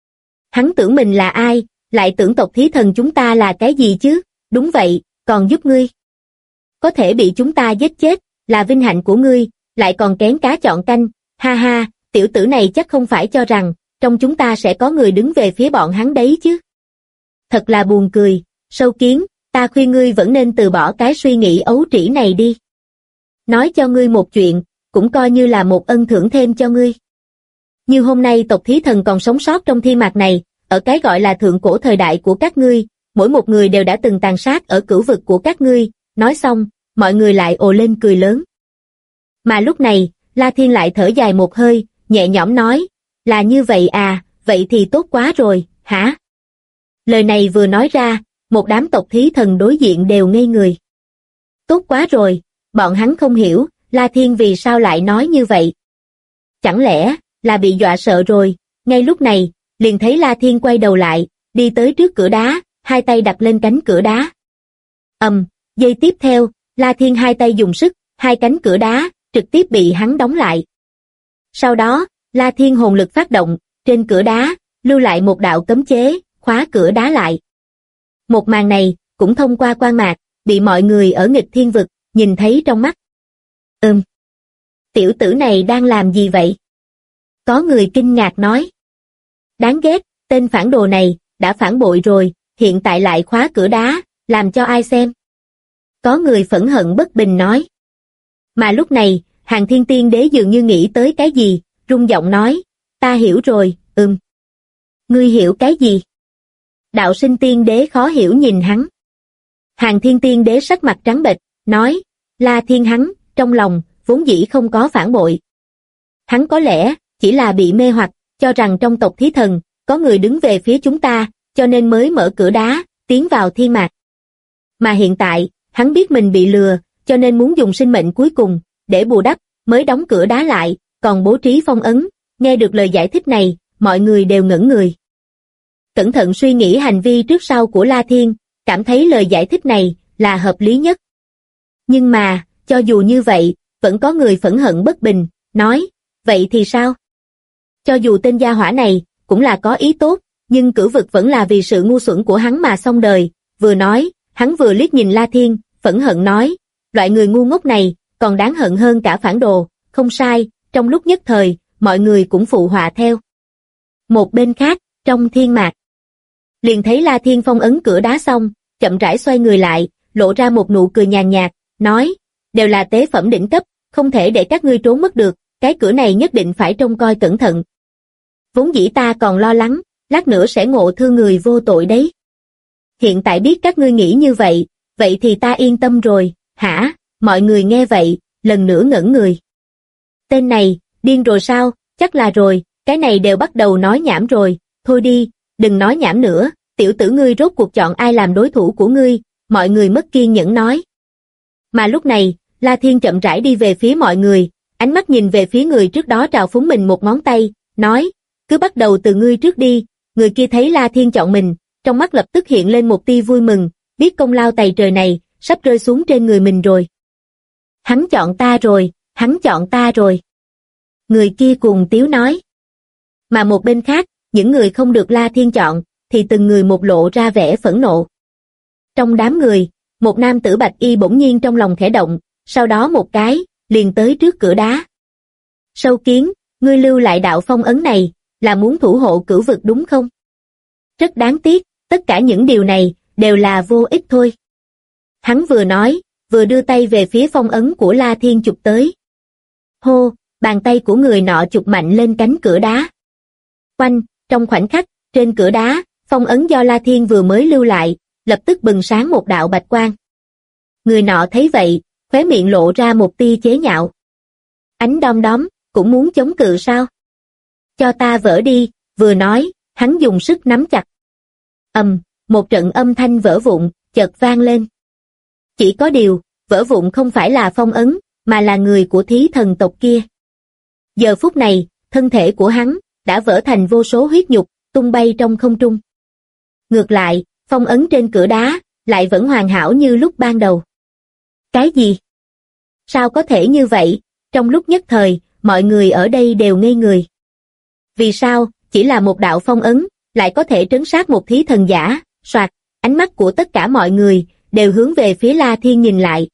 Hắn tưởng mình là ai, lại tưởng tộc thí thần chúng ta là cái gì chứ? Đúng vậy, còn giúp ngươi. Có thể bị chúng ta giết chết, là vinh hạnh của ngươi, lại còn kén cá chọn canh. Ha ha, tiểu tử này chắc không phải cho rằng, trong chúng ta sẽ có người đứng về phía bọn hắn đấy chứ. Thật là buồn cười, sâu kiến, ta khuyên ngươi vẫn nên từ bỏ cái suy nghĩ ấu trĩ này đi. Nói cho ngươi một chuyện, cũng coi như là một ân thưởng thêm cho ngươi. Như hôm nay tộc thí thần còn sống sót trong thiên mạc này, ở cái gọi là thượng cổ thời đại của các ngươi, mỗi một người đều đã từng tàn sát ở cửu vực của các ngươi. Nói xong, mọi người lại ồ lên cười lớn. Mà lúc này, La Thiên lại thở dài một hơi, nhẹ nhõm nói, là như vậy à, vậy thì tốt quá rồi, hả? Lời này vừa nói ra, một đám tộc thí thần đối diện đều ngây người. Tốt quá rồi, bọn hắn không hiểu, La Thiên vì sao lại nói như vậy. Chẳng lẽ, là bị dọa sợ rồi, ngay lúc này, liền thấy La Thiên quay đầu lại, đi tới trước cửa đá, hai tay đặt lên cánh cửa đá. Giây tiếp theo, La Thiên hai tay dùng sức, hai cánh cửa đá, trực tiếp bị hắn đóng lại. Sau đó, La Thiên hồn lực phát động, trên cửa đá, lưu lại một đạo cấm chế, khóa cửa đá lại. Một màn này, cũng thông qua quan mạc, bị mọi người ở nghịch thiên vực, nhìn thấy trong mắt. Tiểu tử này đang làm gì vậy? Có người kinh ngạc nói. Đáng ghét, tên phản đồ này, đã phản bội rồi, hiện tại lại khóa cửa đá, làm cho ai xem? Có người phẫn hận bất bình nói. Mà lúc này, Hàn Thiên Tiên Đế dường như nghĩ tới cái gì, rung giọng nói, ta hiểu rồi, Ngươi hiểu cái gì? Đạo Sinh Tiên Đế khó hiểu nhìn hắn. Hàn Thiên Tiên Đế sắc mặt trắng bệch, nói, La Thiên hắn, trong lòng, vốn dĩ không có phản bội. Hắn có lẽ, chỉ là bị mê hoặc, cho rằng trong tộc Thí Thần, có người đứng về phía chúng ta, cho nên mới mở cửa đá, tiến vào thiên mạc. Mà hiện tại, hắn biết mình bị lừa, cho nên muốn dùng sinh mệnh cuối cùng, để bù đắp, mới đóng cửa đá lại, còn bố trí phong ấn. Nghe được lời giải thích này, mọi người đều ngẩn người. Cẩn thận suy nghĩ hành vi trước sau của La Thiên, cảm thấy lời giải thích này là hợp lý nhất. Nhưng mà, cho dù như vậy, vẫn có người phẫn hận bất bình, nói, vậy thì sao? Cho dù tên gia hỏa này, cũng là có ý tốt, nhưng Cửu Vực vẫn là vì sự ngu xuẩn của hắn mà xong đời. Vừa nói, hắn vừa liếc nhìn La Thiên, phẫn hận nói, loại người ngu ngốc này, còn đáng hận hơn cả phản đồ, không sai, trong lúc nhất thời, mọi người cũng phụ họa theo. Một bên khác, trong thiên mạc, liền thấy La Thiên phong ấn cửa đá xong, chậm rãi xoay người lại, lộ ra một nụ cười nhàn nhạt, nói, đều là tế phẩm đỉnh cấp, không thể để các ngươi trốn mất được, cái cửa này nhất định phải trông coi cẩn thận. Vốn dĩ ta còn lo lắng, lát nữa sẽ ngộ thương người vô tội đấy. Hiện tại biết các ngươi nghĩ như vậy, vậy thì ta yên tâm rồi, hả? Mọi người nghe vậy, lần nữa ngẩn người. Tên này, điên rồi sao? Chắc là rồi, cái này đều bắt đầu nói nhảm rồi, thôi đi, đừng nói nhảm nữa, tiểu tử ngươi rốt cuộc chọn ai làm đối thủ của ngươi, mọi người mất kiên nhẫn nói. Mà lúc này, La Thiên chậm rãi đi về phía mọi người, ánh mắt nhìn về phía người trước đó trào phúng mình một ngón tay, nói, cứ bắt đầu từ ngươi trước đi. Người kia thấy La Thiên chọn mình, trong mắt lập tức hiện lên một tia vui mừng, biết công lao tày trời này, sắp rơi xuống trên người mình rồi. Hắn chọn ta rồi, hắn chọn ta rồi. Người kia cuồng tiếu nói. Mà một bên khác, những người không được La Thiên chọn, thì từng người một lộ ra vẻ phẫn nộ. Trong đám người, một nam tử bạch y bỗng nhiên trong lòng khẽ động, sau đó một cái, liền tới trước cửa đá. Sâu Kiến, ngươi lưu lại đạo phong ấn này, là muốn thủ hộ Cửu Vực đúng không? Rất đáng tiếc, tất cả những điều này, đều là vô ích thôi. Hắn vừa nói, vừa đưa tay về phía phong ấn của La Thiên chụp tới. Hô, bàn tay của người nọ chụp mạnh lên cánh cửa đá. Oanh, trong khoảnh khắc, trên cửa đá, phong ấn do La Thiên vừa mới lưu lại, lập tức bừng sáng một đạo bạch quang. Người nọ thấy vậy, khóe miệng lộ ra một tia chế nhạo. Ánh đom đóm, cũng muốn chống cự sao? Cho ta vỡ đi, vừa nói, hắn dùng sức nắm chặt. Một trận âm thanh vỡ vụn, chợt vang lên. Chỉ có điều, vỡ vụn không phải là phong ấn, mà là người của Thí Thần tộc kia. Giờ phút này, thân thể của hắn, đã vỡ thành vô số huyết nhục, tung bay trong không trung. Ngược lại, phong ấn trên cửa đá, lại vẫn hoàn hảo như lúc ban đầu. Cái gì? Sao có thể như vậy? Trong lúc nhất thời, mọi người ở đây đều ngây người. Vì sao, chỉ là một đạo phong ấn, lại có thể trấn sát một thí thần giả? Soạt, ánh mắt của tất cả mọi người, đều hướng về phía La Thiên nhìn lại.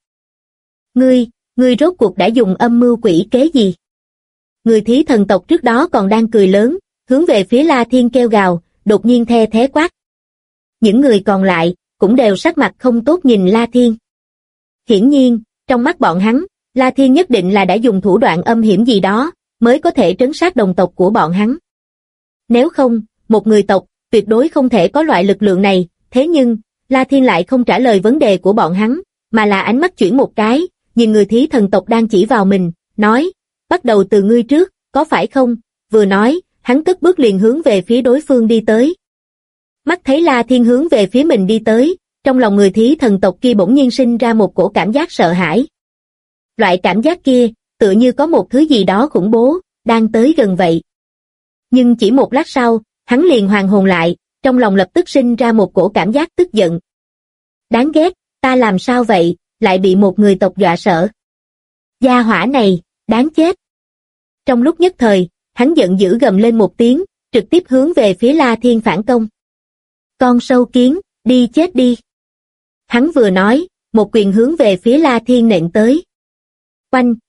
Ngươi rốt cuộc đã dùng âm mưu quỷ kế gì? Người thí thần tộc trước đó còn đang cười lớn, hướng về phía La Thiên kêu gào, đột nhiên the thé quát. Những người còn lại, cũng đều sắc mặt không tốt nhìn La Thiên. Hiển nhiên, trong mắt bọn hắn, La Thiên nhất định là đã dùng thủ đoạn âm hiểm gì đó, mới có thể trấn sát đồng tộc của bọn hắn. Nếu không, một người tộc, tuyệt đối không thể có loại lực lượng này, thế nhưng, La Thiên lại không trả lời vấn đề của bọn hắn, mà là ánh mắt chuyển một cái, nhìn người thí thần tộc đang chỉ vào mình, nói, bắt đầu từ ngươi trước, có phải không? Vừa nói, hắn cất bước liền hướng về phía đối phương đi tới. Mắt thấy La Thiên hướng về phía mình đi tới, trong lòng người thí thần tộc kia bỗng nhiên sinh ra một cổ cảm giác sợ hãi. Loại cảm giác kia, tựa như có một thứ gì đó khủng bố, đang tới gần vậy. Nhưng chỉ một lát sau, hắn liền hoàn hồn lại, trong lòng lập tức sinh ra một cổ cảm giác tức giận. Đáng ghét, ta làm sao vậy, lại bị một người tộc dọa sợ. Gia hỏa này, đáng chết. Trong lúc nhất thời, hắn giận dữ gầm lên một tiếng, trực tiếp hướng về phía La Thiên phản công. Con sâu kiến, đi chết đi. Hắn vừa nói, một quyền hướng về phía La Thiên nện tới. Oanh,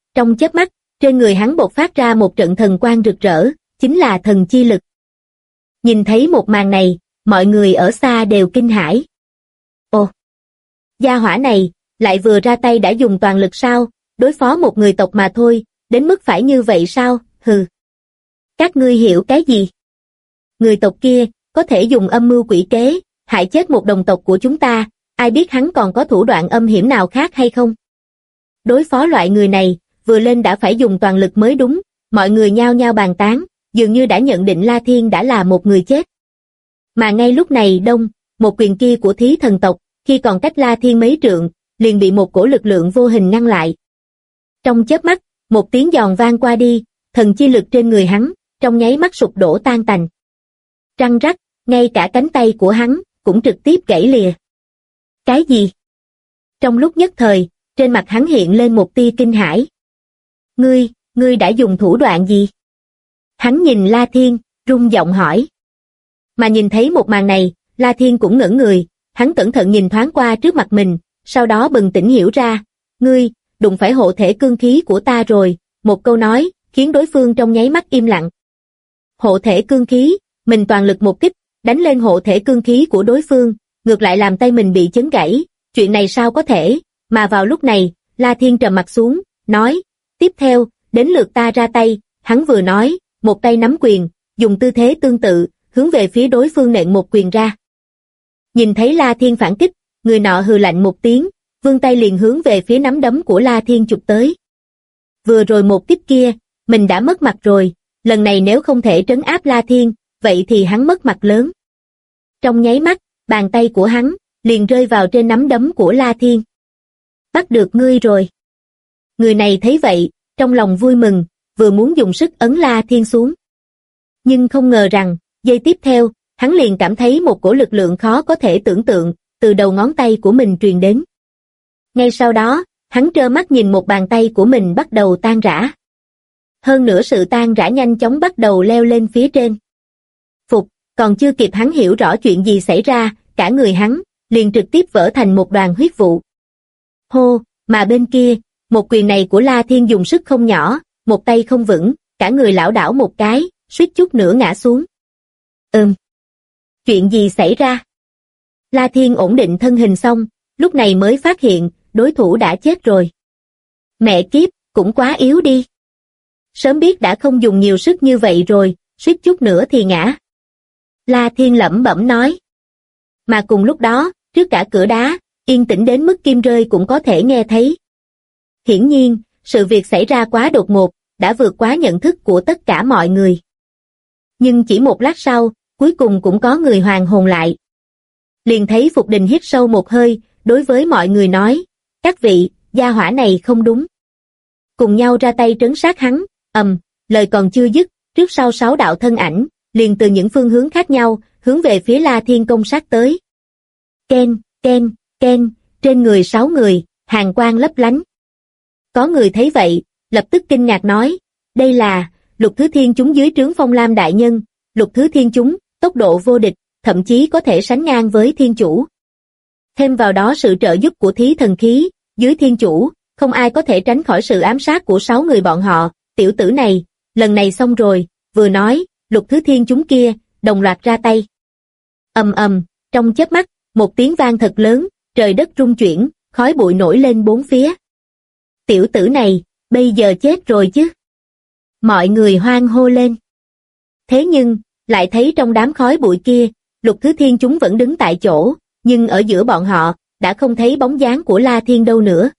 Trong chớp mắt, trên người hắn bộc phát ra một trận thần quang rực rỡ, chính là thần chi lực. Nhìn thấy một màn này, mọi người ở xa đều kinh hãi. Ồ! Gia hỏa này, lại vừa ra tay đã dùng toàn lực sao, đối phó một người tộc mà thôi, đến mức phải như vậy sao, hừ. Các ngươi hiểu cái gì? Người tộc kia, có thể dùng âm mưu quỷ kế, hại chết một đồng tộc của chúng ta, ai biết hắn còn có thủ đoạn âm hiểm nào khác hay không? Đối phó loại người này, vừa lên đã phải dùng toàn lực mới đúng, mọi người nhao nhao bàn tán, dường như đã nhận định La Thiên đã là một người chết. Mà ngay lúc này một quyền kia của thí thần tộc, khi còn cách La Thiên mấy trượng, liền bị một cổ lực lượng vô hình ngăn lại. Trong chớp mắt, một tiếng giòn vang qua đi, thần chi lực trên người hắn, trong nháy mắt sụp đổ tan tành. Răng rắc, ngay cả cánh tay của hắn, cũng trực tiếp gãy lìa. Cái gì? Trong lúc nhất thời, trên mặt hắn hiện lên một tia kinh hãi. Ngươi đã dùng thủ đoạn gì? Hắn nhìn La Thiên, rung giọng hỏi. Mà nhìn thấy một màn này, La Thiên cũng ngẩn người, hắn cẩn thận nhìn thoáng qua trước mặt mình, sau đó bừng tỉnh hiểu ra, ngươi, đụng phải hộ thể cương khí của ta rồi, một câu nói, khiến đối phương trong nháy mắt im lặng. Hộ thể cương khí, mình toàn lực một kích, đánh lên hộ thể cương khí của đối phương, ngược lại làm tay mình bị chấn gãy, chuyện này sao có thể, mà vào lúc này, La Thiên trầm mặt xuống, nói, tiếp theo, đến lượt ta ra tay, hắn vừa nói, một tay nắm quyền, dùng tư thế tương tự, hướng về phía đối phương nện một quyền ra. Nhìn thấy La Thiên phản kích, người nọ hừ lạnh một tiếng, vươn tay liền hướng về phía nắm đấm của La Thiên chụp tới. Vừa rồi một kích kia, mình đã mất mặt rồi, lần này nếu không thể trấn áp La Thiên, vậy thì hắn mất mặt lớn. Trong nháy mắt, bàn tay của hắn liền rơi vào trên nắm đấm của La Thiên. Bắt được ngươi rồi. Người này thấy vậy, trong lòng vui mừng, vừa muốn dùng sức ấn La Thiên xuống. Nhưng không ngờ rằng, giây tiếp theo, hắn liền cảm thấy một cổ lực lượng khó có thể tưởng tượng, từ đầu ngón tay của mình truyền đến. Ngay sau đó, hắn trơ mắt nhìn một bàn tay của mình bắt đầu tan rã. Hơn nữa sự tan rã nhanh chóng bắt đầu leo lên phía trên. Còn chưa kịp hắn hiểu rõ chuyện gì xảy ra, cả người hắn liền trực tiếp vỡ thành một đoàn huyết vụ. Hô, mà bên kia, một quyền này của La Thiên dùng sức không nhỏ, một tay không vững, cả người lảo đảo một cái, suýt chút nữa ngã xuống. Chuyện gì xảy ra? La Thiên ổn định thân hình xong, lúc này mới phát hiện, đối thủ đã chết rồi. Mẹ kiếp, cũng quá yếu đi. Sớm biết đã không dùng nhiều sức như vậy rồi, suýt chút nữa thì ngã. La Thiên lẩm bẩm nói. Mà cùng lúc đó, trước cả cửa đá, yên tĩnh đến mức kim rơi cũng có thể nghe thấy. Hiển nhiên, sự việc xảy ra quá đột ngột, đã vượt quá nhận thức của tất cả mọi người. Nhưng chỉ một lát sau, cuối cùng cũng có người hoàn hồn lại. Liền thấy Phục Đình hít sâu một hơi, đối với mọi người nói, các vị, gia hỏa này không đúng. Cùng nhau ra tay trấn sát hắn, lời còn chưa dứt, trước sau 6 đạo thân ảnh, liền từ những phương hướng khác nhau, hướng về phía La Thiên công sát tới. Ken, ken, ken, trên người 6 người, hàn quang lấp lánh. Có người thấy vậy, lập tức kinh ngạc nói, đây là Lục Thứ Thiên chúng dưới trướng Phong Lam đại nhân, Lục Thứ Thiên chúng, tốc độ vô địch, thậm chí có thể sánh ngang với Thiên Chủ. Thêm vào đó sự trợ giúp của thí thần khí, dưới Thiên Chủ, không ai có thể tránh khỏi sự ám sát của 6 người bọn họ, tiểu tử này, lần này xong rồi, vừa nói, Lục Thứ Thiên chúng kia, đồng loạt ra tay. Trong chớp mắt, một tiếng vang thật lớn, trời đất rung chuyển, khói bụi nổi lên bốn phía. Tiểu tử này, bây giờ chết rồi chứ. Mọi người hoan hô lên. Thế nhưng, lại thấy trong đám khói bụi kia, Lục Thứ Thiên chúng vẫn đứng tại chỗ, nhưng ở giữa bọn họ, đã không thấy bóng dáng của La Thiên đâu nữa.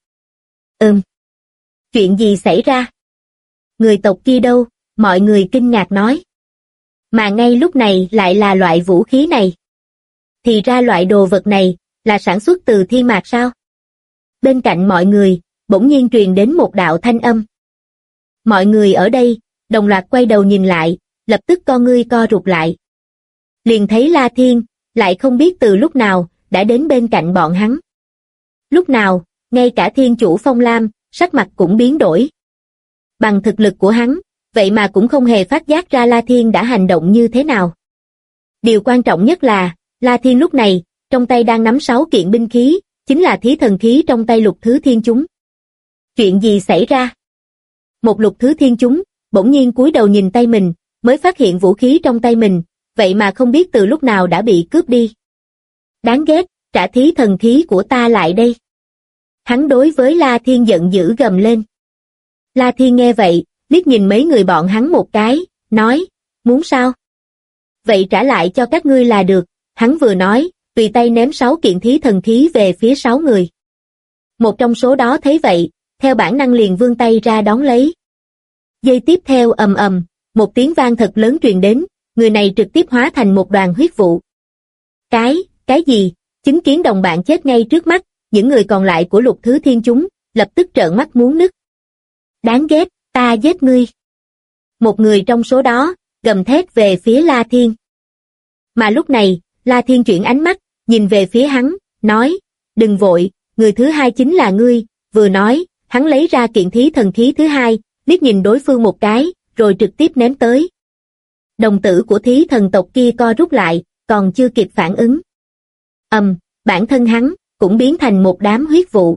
Chuyện gì xảy ra? Người tộc kia đâu? Mọi người kinh ngạc nói. Mà ngay lúc này lại là loại vũ khí này. Thì ra loại đồ vật này, là sản xuất từ thiên mạc sao? Bên cạnh mọi người, bỗng nhiên truyền đến một đạo thanh âm. Mọi người ở đây, đồng loạt quay đầu nhìn lại, lập tức con ngươi co rụt lại. Liền thấy La Thiên, lại không biết từ lúc nào, đã đến bên cạnh bọn hắn. Lúc nào, ngay cả Thiên Chủ Phong Lam, sắc mặt cũng biến đổi. Bằng thực lực của hắn, vậy mà cũng không hề phát giác ra La Thiên đã hành động như thế nào. Điều quan trọng nhất là, La Thiên lúc này, trong tay đang nắm 6 kiện binh khí, chính là thí thần khí trong tay Lục Thứ Thiên chúng. Chuyện gì xảy ra? Một Lục Thứ Thiên chúng, bỗng nhiên cúi đầu nhìn tay mình, mới phát hiện vũ khí trong tay mình, vậy mà không biết từ lúc nào đã bị cướp đi. Đáng ghét, trả thí thần khí của ta lại đây. Hắn đối với La Thiên giận dữ gầm lên. La Thiên nghe vậy, liếc nhìn mấy người bọn hắn một cái, nói, muốn sao? Vậy trả lại cho các ngươi là được, hắn vừa nói, tùy tay ném 6 kiện thí thần khí về phía 6 người. Một trong số đó thấy vậy, theo bản năng liền vươn tay ra đón lấy. Giây tiếp theo ầm ầm, một tiếng vang thật lớn truyền đến, người này trực tiếp hóa thành một đoàn huyết vụ. Cái gì? Chứng kiến đồng bạn chết ngay trước mắt, những người còn lại của Lục Thứ Thiên chúng, lập tức trợn mắt muốn nứt. Đáng ghét, ta giết ngươi. Một người trong số đó, gầm thét về phía La Thiên. Mà lúc này, La Thiên chuyển ánh mắt, nhìn về phía hắn, nói, đừng vội, người thứ hai chính là ngươi, vừa nói, hắn lấy ra kiện thí thần khí thứ hai, liếc nhìn đối phương một cái, rồi trực tiếp ném tới. Đồng tử của thí thần tộc kia co rút lại, còn chưa kịp phản ứng. Bản thân hắn, cũng biến thành một đám huyết vụ.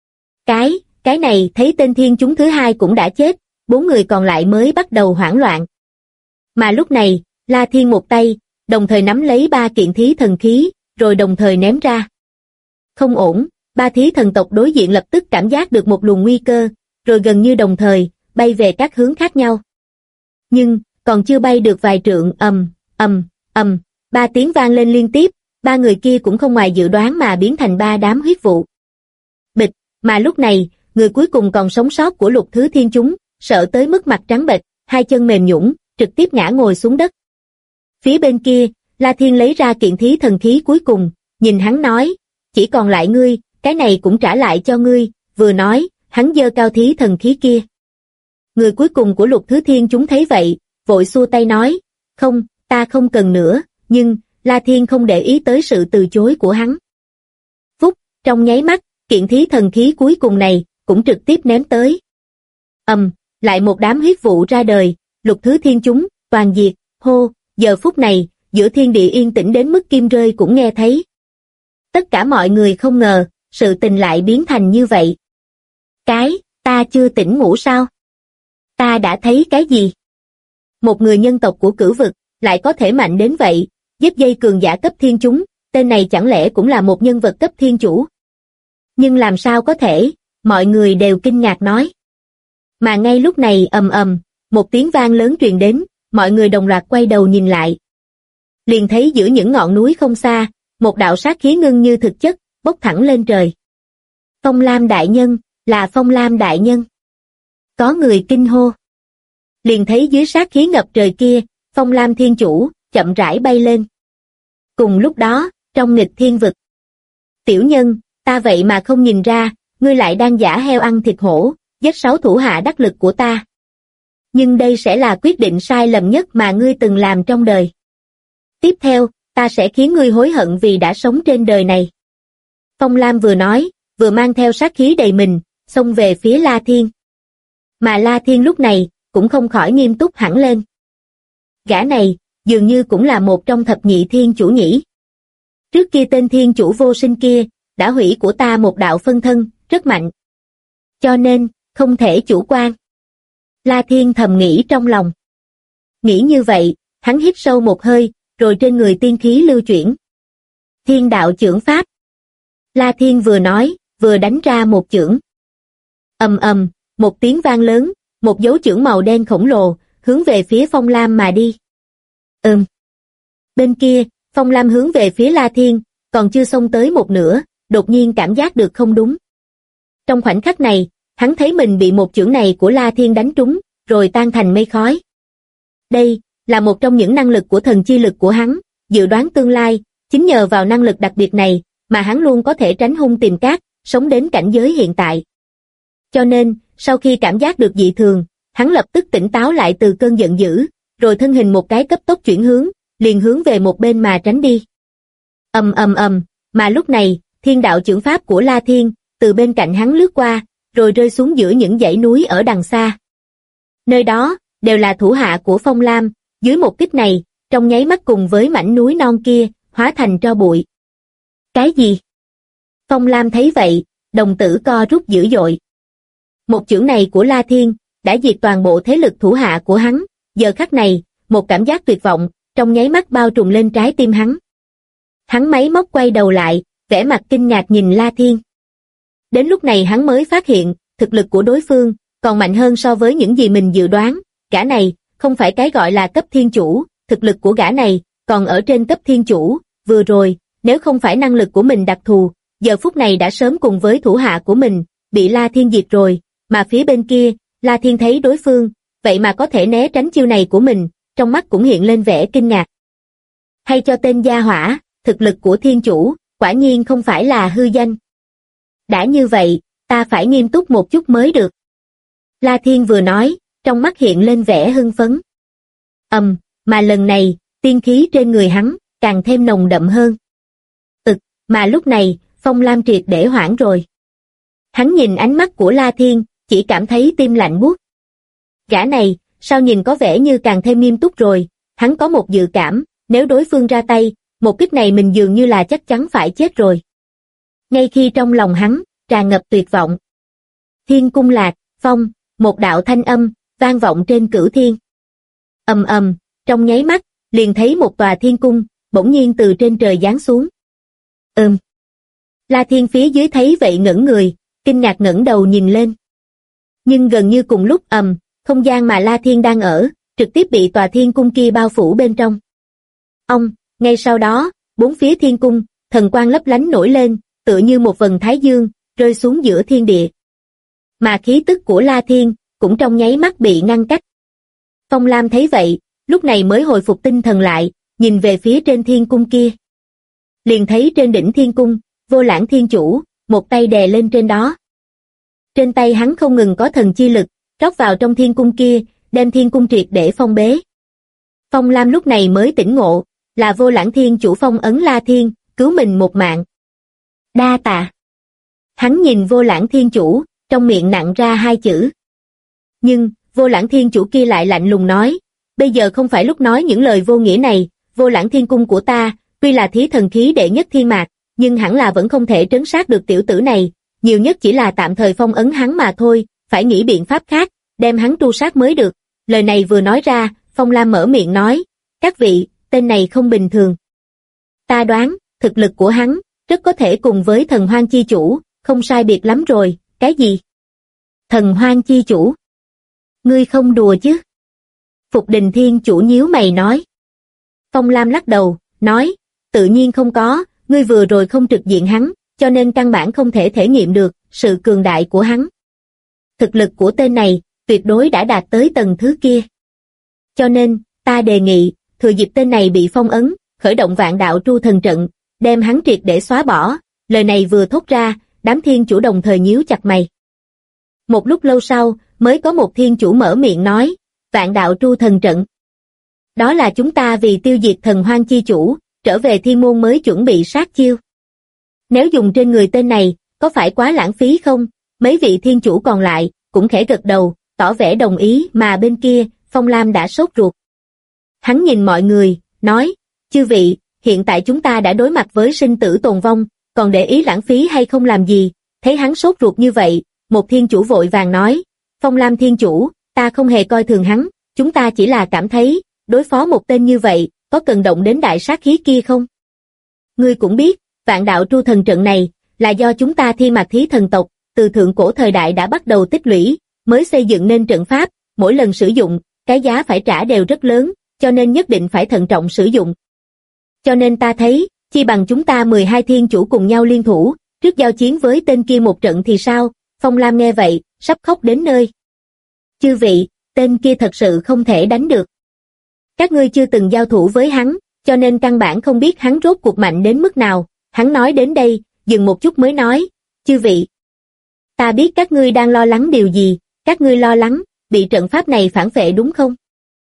Cái này thấy tên thiên chúng thứ hai cũng đã chết, 4 người còn lại mới bắt đầu hoảng loạn. Mà lúc này, La Thiên một tay, đồng thời nắm lấy 3 kiện thí thần khí, rồi đồng thời ném ra. Không ổn, 3 thí thần tộc đối diện lập tức cảm giác được một luồng nguy cơ, rồi gần như đồng thời, bay về các hướng khác nhau. Nhưng, còn chưa bay được vài trượng, ầm, 3 tiếng vang lên liên tiếp, 3 người kia cũng không ngoài dự đoán mà biến thành 3 đám huyết vụ. Bịch, mà lúc này, người cuối cùng còn sống sót của Lục Thứ Thiên chúng, sợ tới mức mặt trắng bệch, 2 chân mềm nhũn, trực tiếp ngã ngồi xuống đất. Phía bên kia, La Thiên lấy ra kiện thí thần khí cuối cùng, nhìn hắn nói, chỉ còn lại ngươi, cái này cũng trả lại cho ngươi, vừa nói, hắn giơ cao thí thần khí kia. Người cuối cùng của Lục Thứ Thiên chúng thấy vậy, vội xua tay nói, không, ta không cần nữa, nhưng, La Thiên không để ý tới sự từ chối của hắn. Phúc, trong nháy mắt, kiện thí thần khí cuối cùng này, cũng trực tiếp ném tới. Lại một đám huyết vụ ra đời, Lục Thứ Thiên chúng, toàn diệt, hô, giờ phút này, giữa thiên địa yên tĩnh đến mức kim rơi cũng nghe thấy. Tất cả mọi người không ngờ, sự tình lại biến thành như vậy. Ta chưa tỉnh ngủ sao? Ta đã thấy cái gì? Một người nhân tộc của Cửu vực, lại có thể mạnh đến vậy, giết dây cường giả cấp thiên chúng, tên này chẳng lẽ cũng là một nhân vật cấp thiên chủ? Nhưng làm sao có thể, mọi người đều kinh ngạc nói. Mà ngay lúc này một tiếng vang lớn truyền đến, mọi người đồng loạt quay đầu nhìn lại. Liền thấy giữa những ngọn núi không xa, một đạo sát khí ngưng như thực chất, bốc thẳng lên trời. Phong Lam đại nhân, là Phong Lam đại nhân. Có người kinh hô. Liền thấy dưới sát khí ngập trời kia, Phong Lam thiên chủ, chậm rãi bay lên. Cùng lúc đó, trong nghịch thiên vực. Tiểu nhân, ta vậy mà không nhìn ra, ngươi lại đang giả heo ăn thịt hổ, giết 6 thủ hạ đắc lực của ta. Nhưng đây sẽ là quyết định sai lầm nhất mà ngươi từng làm trong đời. Tiếp theo, ta sẽ khiến ngươi hối hận vì đã sống trên đời này. Phong Lam vừa nói, vừa mang theo sát khí đầy mình, xông về phía La Thiên. Mà La Thiên lúc này, cũng không khỏi nghiêm túc hẳn lên. Gã này, dường như cũng là một trong thập nhị thiên chủ nhỉ. Trước kia tên thiên chủ vô sinh kia, đã hủy của ta một đạo phân thân, rất mạnh. Cho nên, không thể chủ quan. La Thiên thầm nghĩ trong lòng. Nghĩ như vậy, hắn hít sâu một hơi, rồi trên người tiên khí lưu chuyển. Thiên đạo chưởng pháp. La Thiên vừa nói, vừa đánh ra một chưởng. Một tiếng vang lớn, một dấu chưởng màu đen khổng lồ, hướng về phía Phong Lam mà đi. Bên kia, Phong Lam hướng về phía La Thiên, còn chưa xông tới một nửa, đột nhiên cảm giác được không đúng. Trong khoảnh khắc này, hắn thấy mình bị một chưởng này của La Thiên đánh trúng, rồi tan thành mây khói. Đây, là một trong những năng lực của thần chi lực của hắn, dự đoán tương lai, chính nhờ vào năng lực đặc biệt này, mà hắn luôn có thể tránh hung tìm cát, sống đến cảnh giới hiện tại. Cho nên, sau khi cảm giác được dị thường, hắn lập tức tỉnh táo lại từ cơn giận dữ, rồi thân hình một cái cấp tốc chuyển hướng, liền hướng về một bên mà tránh đi. Mà lúc này, thiên đạo chưởng pháp của La Thiên, từ bên cạnh hắn lướt qua, rồi rơi xuống giữa những dãy núi ở đằng xa. Nơi đó, đều là thủ hạ của Phong Lam, dưới một kích này, trong nháy mắt cùng với mảnh núi non kia, hóa thành tro bụi. Cái gì? Phong Lam thấy vậy, đồng tử co rút dữ dội. Một chưởng này của La Thiên, đã diệt toàn bộ thế lực thủ hạ của hắn. Giờ khắc này, một cảm giác tuyệt vọng, trong nháy mắt bao trùm lên trái tim hắn. Hắn máy móc quay đầu lại, vẻ mặt kinh ngạc nhìn La Thiên. Đến lúc này hắn mới phát hiện, thực lực của đối phương, còn mạnh hơn so với những gì mình dự đoán. Gã này, không phải cái gọi là cấp thiên chủ, thực lực của gã này, còn ở trên cấp thiên chủ. Vừa rồi, nếu không phải năng lực của mình đặc thù, giờ phút này đã sớm cùng với thủ hạ của mình, bị La Thiên diệt rồi, mà phía bên kia, La Thiên thấy đối phương, vậy mà có thể né tránh chiêu này của mình, trong mắt cũng hiện lên vẻ kinh ngạc. Hay cho tên gia hỏa, thực lực của thiên chủ, quả nhiên không phải là hư danh. Đã như vậy, ta phải nghiêm túc một chút mới được. La Thiên vừa nói, trong mắt hiện lên vẻ hưng phấn. Mà lần này, tiên khí trên người hắn, càng thêm nồng đậm hơn. Mà lúc này, Phong Lam triệt để hoảng rồi. Hắn nhìn ánh mắt của La Thiên, chỉ cảm thấy tim lạnh buốt. Gã này, sao nhìn có vẻ như càng thêm nghiêm túc rồi, hắn có một dự cảm, nếu đối phương ra tay, một kích này mình dường như là chắc chắn phải chết rồi. Ngay khi trong lòng hắn, tràn ngập tuyệt vọng. Thiên cung lạc, phong, một đạo thanh âm, vang vọng trên cửu thiên. Trong nháy mắt, liền thấy một tòa thiên cung, bỗng nhiên từ trên trời giáng xuống. La Thiên phía dưới thấy vậy ngẩn người, kinh ngạc ngẩng đầu nhìn lên. Nhưng gần như cùng lúc không gian mà La Thiên đang ở, trực tiếp bị tòa thiên cung kia bao phủ bên trong. Ngay sau đó, bốn phía thiên cung, thần quang lấp lánh nổi lên, tựa như một vầng thái dương, rơi xuống giữa thiên địa. Mà khí tức của La Thiên, cũng trong nháy mắt bị ngăn cách. Phong Lam thấy vậy, lúc này mới hồi phục tinh thần lại, nhìn về phía trên thiên cung kia. Liền thấy trên đỉnh thiên cung, Vô Lãng Thiên Chủ, một tay đè lên trên đó. Trên tay hắn không ngừng có thần chi lực, rót vào trong thiên cung kia, đem thiên cung triệt để phong bế. Phong Lam lúc này mới tỉnh ngộ, là Vô Lãng Thiên Chủ phong ấn La Thiên, cứu mình một mạng. Đa tạ. Hắn nhìn Vô Lãng Thiên Chủ, trong miệng nặn ra hai chữ. Nhưng, Vô Lãng Thiên Chủ kia lại lạnh lùng nói, bây giờ không phải lúc nói những lời vô nghĩa này, Vô Lãng Thiên Cung của ta, tuy là thí thần khí đệ nhất thiên mạc, nhưng hẳn là vẫn không thể trấn sát được tiểu tử này, nhiều nhất chỉ là tạm thời phong ấn hắn mà thôi, phải nghĩ biện pháp khác, đem hắn tru sát mới được. Lời này vừa nói ra, Phong Lam mở miệng nói, các vị, tên này không bình thường. Ta đoán, thực lực của hắn, rất có thể cùng với Thần Hoang Chi Chủ, không sai biệt lắm rồi. Cái gì? Thần Hoang Chi Chủ? Ngươi không đùa chứ? Phục Đình Thiên Chủ nhíu mày nói. Phong Lam lắc đầu, nói, tự nhiên không có, ngươi vừa rồi không trực diện hắn, cho nên căn bản không thể thể nghiệm được sự cường đại của hắn. Thực lực của tên này, tuyệt đối đã đạt tới tầng thứ kia. Cho nên, ta đề nghị, thừa dịp tên này bị phong ấn, khởi động Vạn Đạo Tru Thần Trận, đem hắn triệt để xóa bỏ. Lời này vừa thốt ra, đám thiên chủ đồng thời nhíu chặt mày. Một lúc lâu sau, mới có một thiên chủ mở miệng nói, Vạn Đạo Tru Thần Trận. Đó là chúng ta vì tiêu diệt Thần Hoang Chi Chủ, trở về thiên môn mới chuẩn bị sát chiêu. Nếu dùng trên người tên này, có phải quá lãng phí không? Mấy vị thiên chủ còn lại, cũng khẽ gật đầu, tỏ vẻ đồng ý, mà bên kia, Phong Lam đã sốt ruột. Hắn nhìn mọi người, nói, chư vị, hiện tại chúng ta đã đối mặt với sinh tử tồn vong, còn để ý lãng phí hay không làm gì? Thấy hắn sốt ruột như vậy, một thiên chủ vội vàng nói, Phong Lam thiên chủ, ta không hề coi thường hắn, chúng ta chỉ là cảm thấy, đối phó một tên như vậy, có cần động đến đại sát khí kia không? Ngươi cũng biết, Vạn Đạo Tru Thần Trận này, là do chúng ta Thiên Mạc Thí Thần tộc, từ thượng cổ thời đại đã bắt đầu tích lũy, mới xây dựng nên trận pháp, mỗi lần sử dụng, cái giá phải trả đều rất lớn, cho nên nhất định phải thận trọng sử dụng. Cho nên ta thấy, chi bằng chúng ta 12 thiên chủ cùng nhau liên thủ, trước giao chiến với tên kia một trận thì sao? Phong Lam nghe vậy, sắp khóc đến nơi. Chư vị, tên kia thật sự không thể đánh được. Các ngươi chưa từng giao thủ với hắn, cho nên căn bản không biết hắn rốt cuộc mạnh đến mức nào. Hắn nói đến đây, dừng một chút mới nói, chư vị. Ta biết các ngươi đang lo lắng điều gì, các ngươi lo lắng, bị trận pháp này phản vệ đúng không?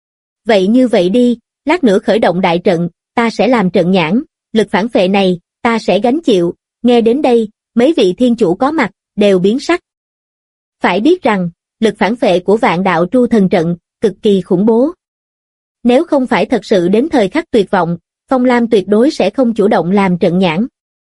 Vậy như vậy đi, lát nữa khởi động đại trận, ta sẽ làm trận nhãn, lực phản vệ này, ta sẽ gánh chịu. Nghe đến đây, mấy vị thiên chủ có mặt, đều biến sắc. Phải biết rằng, lực phản vệ của Vạn Đạo Tru Thần Trận, cực kỳ khủng bố. Nếu không phải thật sự đến thời khắc tuyệt vọng, Phong Lam tuyệt đối sẽ không chủ động làm trận nhãn.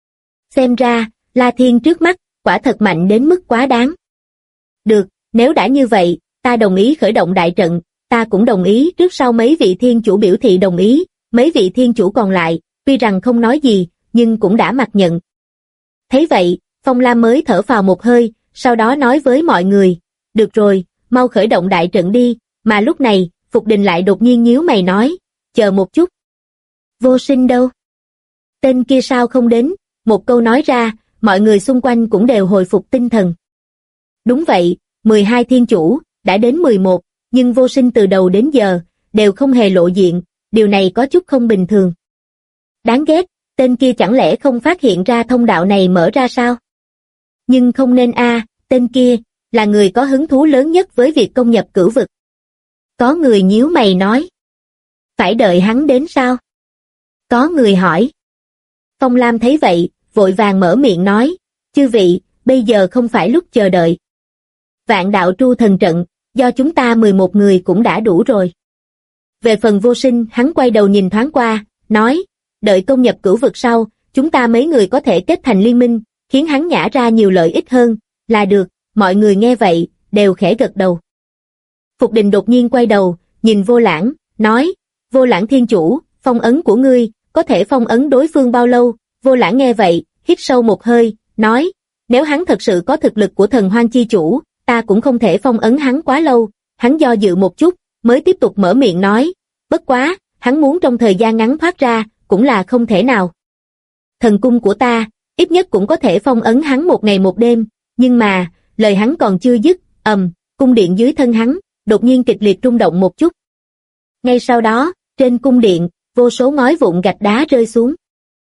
Xem ra, La Thiên trước mắt, quả thật mạnh đến mức quá đáng. Được, nếu đã như vậy, ta đồng ý khởi động đại trận, ta cũng đồng ý. Trước sau mấy vị thiên chủ biểu thị đồng ý, mấy vị thiên chủ còn lại, tuy rằng không nói gì, nhưng cũng đã mặc nhận. Thấy vậy, Phong Lam mới thở phào một hơi, sau đó nói với mọi người, được rồi, mau khởi động đại trận đi, mà lúc này, Phục Đình lại đột nhiên nhíu mày nói, chờ một chút. Vô Sinh đâu? Tên kia sao không đến? Một câu nói ra, mọi người xung quanh cũng đều hồi phục tinh thần. Đúng vậy, 12 thiên chủ, đã đến 11, nhưng Vô Sinh từ đầu đến giờ, đều không hề lộ diện, điều này có chút không bình thường. Đáng ghét, tên kia chẳng lẽ không phát hiện ra thông đạo này mở ra sao? Nhưng không nên tên kia, là người có hứng thú lớn nhất với việc công nhập cửu vực. Có người nhíu mày nói. Phải đợi hắn đến sao? Có người hỏi. Phong Lam thấy vậy, vội vàng mở miệng nói, chư vị, bây giờ không phải lúc chờ đợi. Vạn đạo tru thần trận, do chúng ta 11 người cũng đã đủ rồi. Về phần Vô Sinh, hắn quay đầu nhìn thoáng qua, nói, đợi công nhập cửu vực sau, chúng ta mấy người có thể kết thành liên minh, khiến hắn nhả ra nhiều lợi ích hơn, là được. Mọi người nghe vậy, đều khẽ gật đầu. Phục Đình đột nhiên quay đầu, nhìn Vô Lãng, nói, Vô Lãng thiên chủ, phong ấn của ngươi, có thể phong ấn đối phương bao lâu? Vô Lãng nghe vậy, hít sâu một hơi, nói, nếu hắn thật sự có thực lực của thần hoang chi chủ, ta cũng không thể phong ấn hắn quá lâu. Hắn do dự một chút, mới tiếp tục mở miệng nói, bất quá, hắn muốn trong thời gian ngắn thoát ra, cũng là không thể nào. Thần cung của ta, ít nhất cũng có thể phong ấn hắn một ngày một đêm, nhưng mà, lời hắn còn chưa dứt, cung điện dưới thân hắn, đột nhiên kịch liệt rung động một chút. Ngay sau đó, trên cung điện, vô số ngói vụn gạch đá rơi xuống.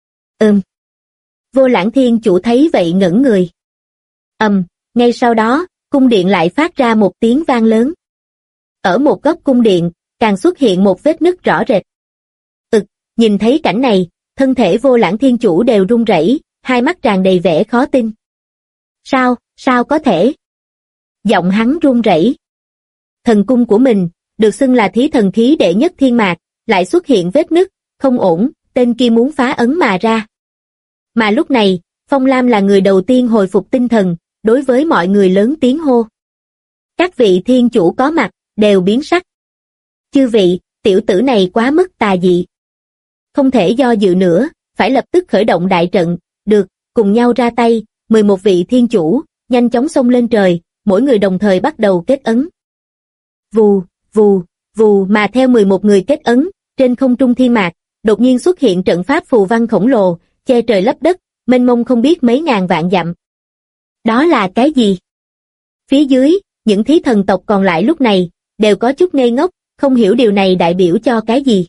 Vô Lãng thiên chủ thấy vậy ngẩn người. Ngay sau đó, cung điện lại phát ra một tiếng vang lớn. Ở một góc cung điện, càng xuất hiện một vết nứt rõ rệt. Nhìn thấy cảnh này, thân thể Vô Lãng thiên chủ đều run rẩy, hai mắt tràn đầy vẻ khó tin. Sao có thể? Giọng hắn run rẩy. Thần cung của mình, được xưng là thí thần khí đệ nhất thiên mạc, lại xuất hiện vết nứt, không ổn, tên kia muốn phá ấn mà ra. Mà lúc này, Phong Lam là người đầu tiên hồi phục tinh thần, đối với mọi người lớn tiếng hô. Các vị thiên chủ có mặt, đều biến sắc. Chư vị, tiểu tử này quá mức tà dị. Không thể do dự nữa, phải lập tức khởi động đại trận, được, cùng nhau ra tay, 11 vị thiên chủ, nhanh chóng xông lên trời, mỗi người đồng thời bắt đầu kết ấn. Vù, vù, vù, mà theo 11 người kết ấn, trên không trung thiên mạc, đột nhiên xuất hiện trận pháp phù văn khổng lồ, che trời lấp đất, mênh mông không biết mấy ngàn vạn dặm. Đó là cái gì? Phía dưới, những thí thần tộc còn lại lúc này, đều có chút ngây ngốc, không hiểu điều này đại biểu cho cái gì.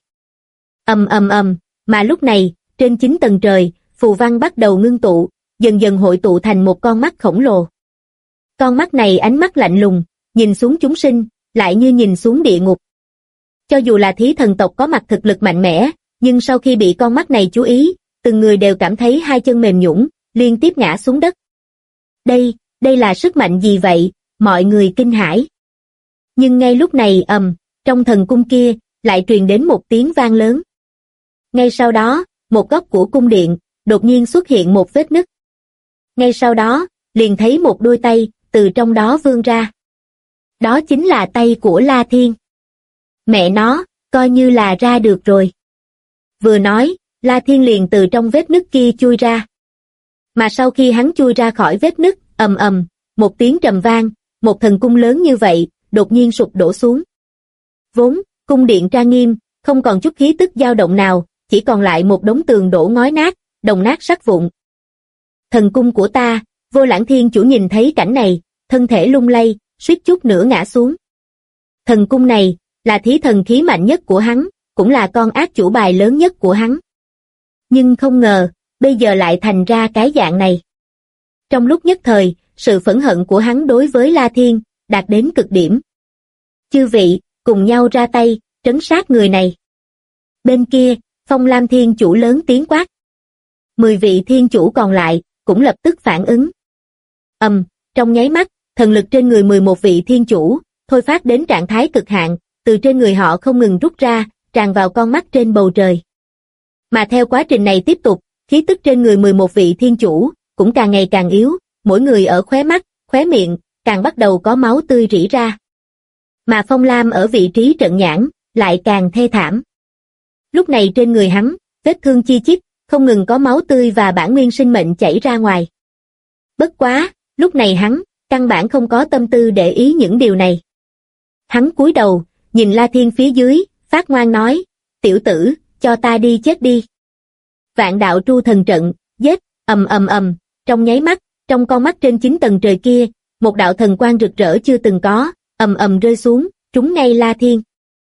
Mà lúc này, trên 9 tầng trời, phù văn bắt đầu ngưng tụ, dần dần hội tụ thành một con mắt khổng lồ. Con mắt này ánh mắt lạnh lùng, nhìn xuống chúng sinh, lại như nhìn xuống địa ngục. Cho dù là thí thần tộc có mặt thực lực mạnh mẽ, nhưng sau khi bị con mắt này chú ý, từng người đều cảm thấy hai chân mềm nhũn, liên tiếp ngã xuống đất. Đây là sức mạnh gì vậy? Mọi người kinh hãi. Nhưng ngay lúc này trong thần cung kia, lại truyền đến một tiếng vang lớn. Ngay sau đó, một góc của cung điện, đột nhiên xuất hiện một vết nứt. Ngay sau đó, liền thấy một đôi tay, từ trong đó vươn ra. Đó chính là tay của La Thiên. Mẹ nó, coi như là ra được rồi. Vừa nói, La Thiên liền từ trong vết nứt kia chui ra. Mà sau khi hắn chui ra khỏi vết nứt, một tiếng trầm vang, một thần cung lớn như vậy, đột nhiên sụp đổ xuống. Vốn, cung điện trang nghiêm, không còn chút khí tức dao động nào, chỉ còn lại một đống tường đổ ngói nát, đồng nát sắt vụn. Thần cung của ta, Vô Lãng thiên chủ nhìn thấy cảnh này, thân thể lung lay, suýt chút nữa ngã xuống. Thần cung này, là thí thần khí mạnh nhất của hắn, cũng là con ác chủ bài lớn nhất của hắn. Nhưng không ngờ, bây giờ lại thành ra cái dạng này. Trong lúc nhất thời, sự phẫn hận của hắn đối với La Thiên, đạt đến cực điểm. Chư vị, cùng nhau ra tay, trấn sát người này. Bên kia, Phong Lam thiên chủ lớn tiếng quát. 10 vị thiên chủ còn lại, cũng lập tức phản ứng. Trong nháy mắt, thần lực trên người 11 vị thiên chủ, thôi phát đến trạng thái cực hạn, từ trên người họ không ngừng rút ra, tràn vào con mắt trên bầu trời. Mà theo quá trình này tiếp tục, khí tức trên người 11 vị thiên chủ, cũng càng ngày càng yếu, mỗi người ở khóe mắt, khóe miệng, càng bắt đầu có máu tươi rỉ ra. Mà Phong Lam ở vị trí trận nhãn, lại càng thê thảm. Lúc này trên người hắn, vết thương chi chít, không ngừng có máu tươi và bản nguyên sinh mệnh chảy ra ngoài. Bất quá, lúc này hắn, căn bản không có tâm tư để ý những điều này. Hắn cúi đầu, nhìn La Thiên phía dưới, phát ngoan nói, tiểu tử, cho ta đi chết đi. Vạn đạo tru thần trận, giết, ầm ầm ầm, trong nháy mắt, trong con mắt trên 9 tầng trời kia, một đạo thần quang rực rỡ chưa từng có, ầm ầm rơi xuống, trúng ngay La Thiên.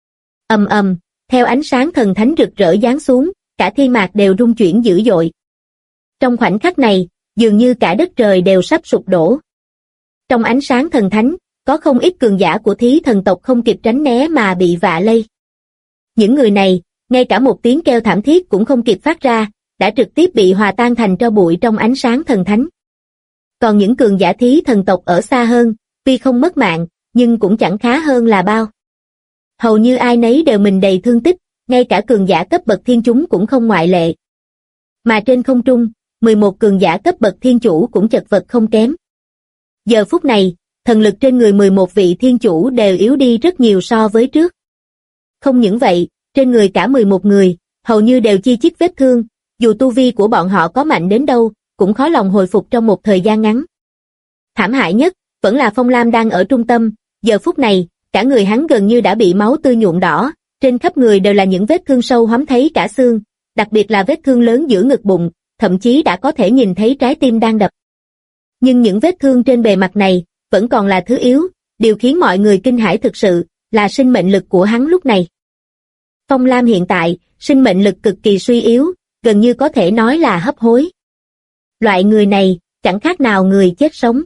Ầm ầm, theo ánh sáng thần thánh rực rỡ giáng xuống, cả thiên mạc đều rung chuyển dữ dội. Trong khoảnh khắc này, dường như cả đất trời đều sắp sụp đổ. Trong ánh sáng thần thánh, có không ít cường giả của thí thần tộc không kịp tránh né mà bị vạ lây. Những người này, ngay cả một tiếng kêu thảm thiết cũng không kịp phát ra, đã trực tiếp bị hòa tan thành tro bụi trong ánh sáng thần thánh. Còn những cường giả thí thần tộc ở xa hơn, tuy không mất mạng, nhưng cũng chẳng khá hơn là bao. Hầu như ai nấy đều mình đầy thương tích, ngay cả cường giả cấp bậc thiên chúng cũng không ngoại lệ. Mà trên không trung, 11 cường giả cấp bậc thiên chủ cũng chật vật không kém. Giờ phút này, thần lực trên người 11 vị thiên chủ đều yếu đi rất nhiều so với trước. Không những vậy, trên người cả 11 người, hầu như đều chi chít vết thương, dù tu vi của bọn họ có mạnh đến đâu, cũng khó lòng hồi phục trong một thời gian ngắn. Thảm hại nhất, vẫn là Phong Lam đang ở trung tâm, giờ phút này, cả người hắn gần như đã bị máu tươi nhuộm đỏ, trên khắp người đều là những vết thương sâu hoắm thấy cả xương, đặc biệt là vết thương lớn giữa ngực bụng, thậm chí đã có thể nhìn thấy trái tim đang đập. Nhưng những vết thương trên bề mặt này, vẫn còn là thứ yếu, điều khiến mọi người kinh hãi thực sự, là sinh mệnh lực của hắn lúc này. Phong Lam hiện tại, sinh mệnh lực cực kỳ suy yếu, gần như có thể nói là hấp hối. Loại người này, chẳng khác nào người chết sống.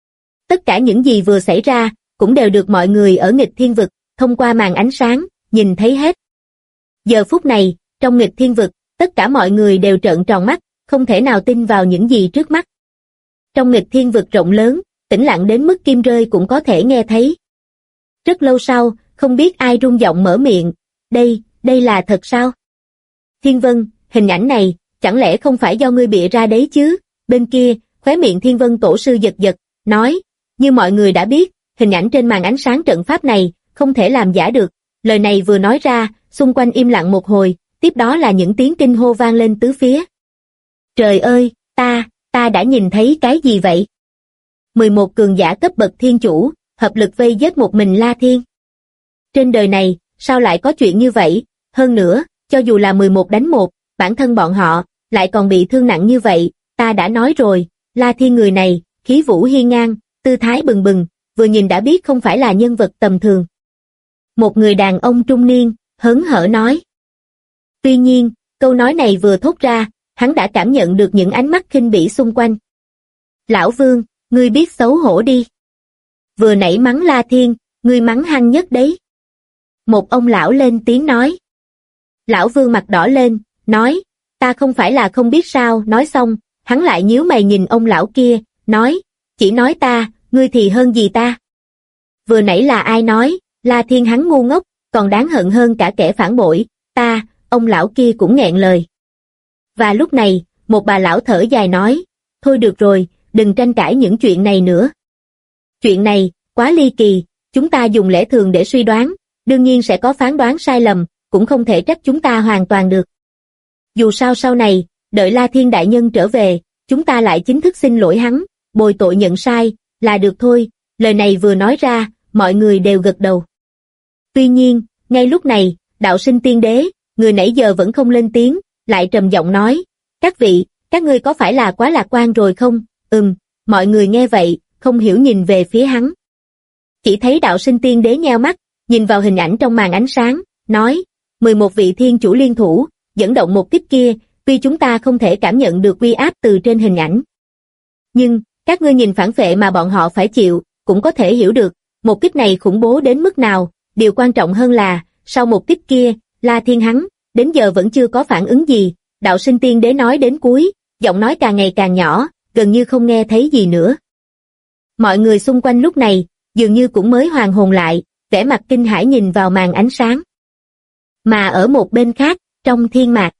Tất cả những gì vừa xảy ra, cũng đều được mọi người ở nghịch thiên vực, thông qua màn ánh sáng, nhìn thấy hết. Giờ phút này, trong nghịch thiên vực, tất cả mọi người đều trợn tròn mắt, không thể nào tin vào những gì trước mắt. Trong nghịch thiên vực rộng lớn, tĩnh lặng đến mức kim rơi cũng có thể nghe thấy. Rất lâu sau, không biết ai rung giọng mở miệng, đây là thật sao? Thiên Vân, hình ảnh này, chẳng lẽ không phải do ngươi bịa ra đấy chứ? Bên kia, khóe miệng Thiên Vân tổ sư giật giật, nói, như mọi người đã biết, hình ảnh trên màn ánh sáng trận pháp này, không thể làm giả được. Lời này vừa nói ra, xung quanh im lặng một hồi, tiếp đó là những tiếng kinh hô vang lên tứ phía. Trời ơi, ta đã nhìn thấy cái gì vậy? 11 cường giả cấp bậc thiên chủ, hợp lực vây giết một mình La Thiên. Trên đời này, sao lại có chuyện như vậy? Hơn nữa, cho dù là 11 đánh 1, bản thân bọn họ, lại còn bị thương nặng như vậy, ta đã nói rồi, La Thiên người này, khí vũ hiên ngang, tư thái bừng bừng, vừa nhìn đã biết không phải là nhân vật tầm thường. Một người đàn ông trung niên, hớn hở nói. Tuy nhiên, câu nói này vừa thốt ra, hắn đã cảm nhận được những ánh mắt khinh bỉ xung quanh. Lão Vương, ngươi biết xấu hổ đi. Vừa nãy mắng La Thiên, ngươi mắng hăng nhất đấy. Một ông lão lên tiếng nói. Lão Vương mặt đỏ lên, nói, ta không phải là không biết sao, nói xong, hắn lại nhíu mày nhìn ông lão kia, nói, chỉ nói ta, ngươi thì hơn gì ta. Vừa nãy là ai nói, La Thiên hắn ngu ngốc, còn đáng hận hơn cả kẻ phản bội, ta, ông lão kia cũng nghẹn lời. Và lúc này, một bà lão thở dài nói, thôi được rồi, đừng tranh cãi những chuyện này nữa. Chuyện này, quá ly kỳ, chúng ta dùng lẽ thường để suy đoán, đương nhiên sẽ có phán đoán sai lầm, cũng không thể trách chúng ta hoàn toàn được. Dù sao sau này, đợi La Thiên đại nhân trở về, chúng ta lại chính thức xin lỗi hắn, bồi tội nhận sai, là được thôi. Lời này vừa nói ra, mọi người đều gật đầu. Tuy nhiên, ngay lúc này, đạo sinh tiên đế, người nãy giờ vẫn không lên tiếng, lại trầm giọng nói, các vị, các ngươi có phải là quá lạc quan rồi không? Mọi người nghe vậy, không hiểu nhìn về phía hắn. Chỉ thấy đạo sinh tiên đế nheo mắt, nhìn vào hình ảnh trong màn ánh sáng, nói, 11 vị thiên chủ liên thủ, dẫn động một kích kia, tuy chúng ta không thể cảm nhận được uy áp từ trên hình ảnh. Nhưng, các ngươi nhìn phản phệ mà bọn họ phải chịu, cũng có thể hiểu được, một kích này khủng bố đến mức nào, điều quan trọng hơn là, sau một kích kia, La Thiên hắn, đến giờ vẫn chưa có phản ứng gì, đạo sinh tiên đế nói đến cuối, giọng nói càng ngày càng nhỏ, gần như không nghe thấy gì nữa. Mọi người xung quanh lúc này, dường như cũng mới hoàn hồn lại, vẻ mặt kinh hãi nhìn vào màn ánh sáng. Mà ở một bên khác, trong thiên mạc,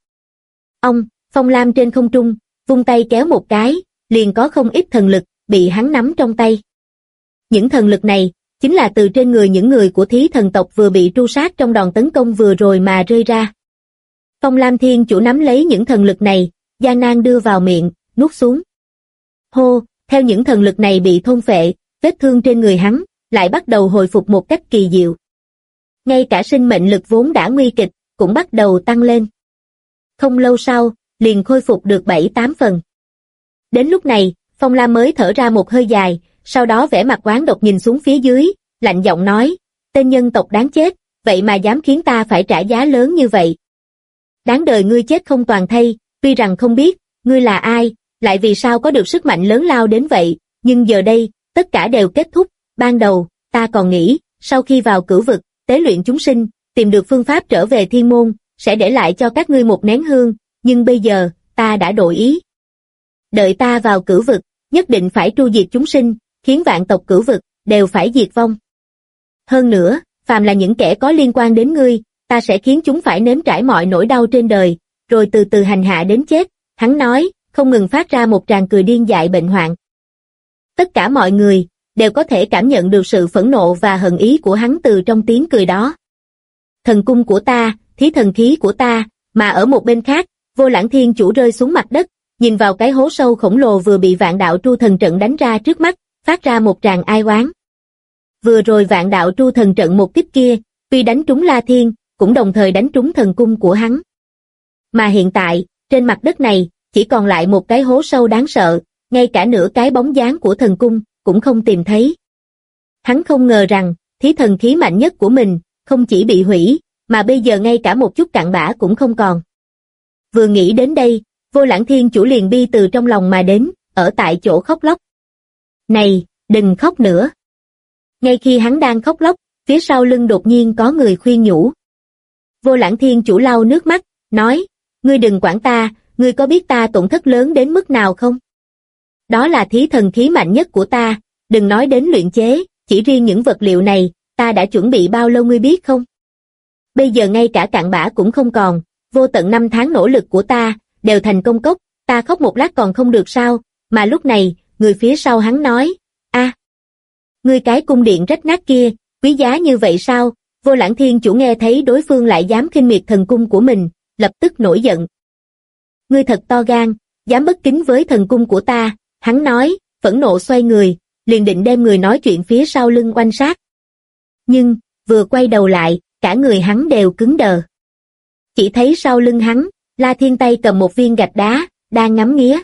Phong Lam trên không trung, vung tay kéo một cái, liền có không ít thần lực, bị hắn nắm trong tay. Những thần lực này, chính là từ trên người những người của thí thần tộc vừa bị tru sát trong đòn tấn công vừa rồi mà rơi ra. Phong Lam Thiên Chủ nắm lấy những thần lực này, gian nan đưa vào miệng, nuốt xuống. Hô, theo những thần lực này bị thôn phệ, vết thương trên người hắn lại bắt đầu hồi phục một cách kỳ diệu. Ngay cả sinh mệnh lực vốn đã nguy kịch, cũng bắt đầu tăng lên. Không lâu sau, liền khôi phục được 7-8 phần. Đến lúc này, Phong Lam mới thở ra một hơi dài, sau đó vẻ mặt oán độc nhìn xuống phía dưới, lạnh giọng nói, tên nhân tộc đáng chết, vậy mà dám khiến ta phải trả giá lớn như vậy. Đáng đời ngươi chết không toàn thây, tuy rằng không biết, ngươi là ai, lại vì sao có được sức mạnh lớn lao đến vậy, nhưng giờ đây, tất cả đều kết thúc, ban đầu, ta còn nghĩ, sau khi vào cửu vực, tế luyện chúng sinh, tìm được phương pháp trở về thiên môn, sẽ để lại cho các ngươi một nén hương, nhưng bây giờ, ta đã đổi ý. Đợi ta vào cửu vực, nhất định phải tru diệt chúng sinh, khiến vạn tộc cửu vực, đều phải diệt vong. Hơn nữa, phàm là những kẻ có liên quan đến ngươi, ta sẽ khiến chúng phải nếm trải mọi nỗi đau trên đời, rồi từ từ hành hạ đến chết, hắn nói, không ngừng phát ra một tràng cười điên dại bệnh hoạn. Tất cả mọi người, đều có thể cảm nhận được sự phẫn nộ và hận ý của hắn từ trong tiếng cười đó. Thần cung của ta, thí thần khí của ta, mà ở một bên khác, Vô Lãng Thiên Chủ rơi xuống mặt đất, nhìn vào cái hố sâu khổng lồ vừa bị vạn đạo tru thần trận đánh ra trước mắt, phát ra một tràng ai oán. Vừa rồi vạn đạo tru thần trận một kích kia, tuy đánh trúng La Thiên, cũng đồng thời đánh trúng thần cung của hắn. Mà hiện tại, trên mặt đất này, chỉ còn lại một cái hố sâu đáng sợ, ngay cả nửa cái bóng dáng của thần cung, cũng không tìm thấy. Hắn không ngờ rằng, thí thần khí mạnh nhất của mình, không chỉ bị hủy, mà bây giờ ngay cả một chút cặn bã cũng không còn. Vừa nghĩ đến đây, Vô Lãng Thiên Chủ liền bi từ trong lòng mà đến, ở tại chỗ khóc lóc. Này, đừng khóc nữa. Ngay khi hắn đang khóc lóc, phía sau lưng đột nhiên có người khuyên nhủ. Vô Lãng Thiên Chủ lau nước mắt, nói, ngươi đừng quản ta, ngươi có biết ta tổn thất lớn đến mức nào không? Đó là thí thần khí mạnh nhất của ta, đừng nói đến luyện chế, chỉ riêng những vật liệu này, ta đã chuẩn bị bao lâu ngươi biết không? Bây giờ ngay cả cặn bã cũng không còn, vô tận 5 tháng nỗ lực của ta, đều thành công cốc, ta khóc một lát còn không được sao, mà lúc này, người phía sau hắn nói, ngươi cái cung điện rách nát kia, quý giá như vậy sao? Vô Lãng Thiên Chủ nghe thấy đối phương lại dám khinh miệt thần cung của mình, lập tức nổi giận. Ngươi thật to gan, dám bất kính với thần cung của ta, hắn nói, phẫn nộ xoay người, liền định đem người nói chuyện phía sau lưng oanh sát. Nhưng, vừa quay đầu lại, cả người hắn đều cứng đờ. Chỉ thấy sau lưng hắn, La Thiên tay cầm một viên gạch đá, đang ngắm nghía.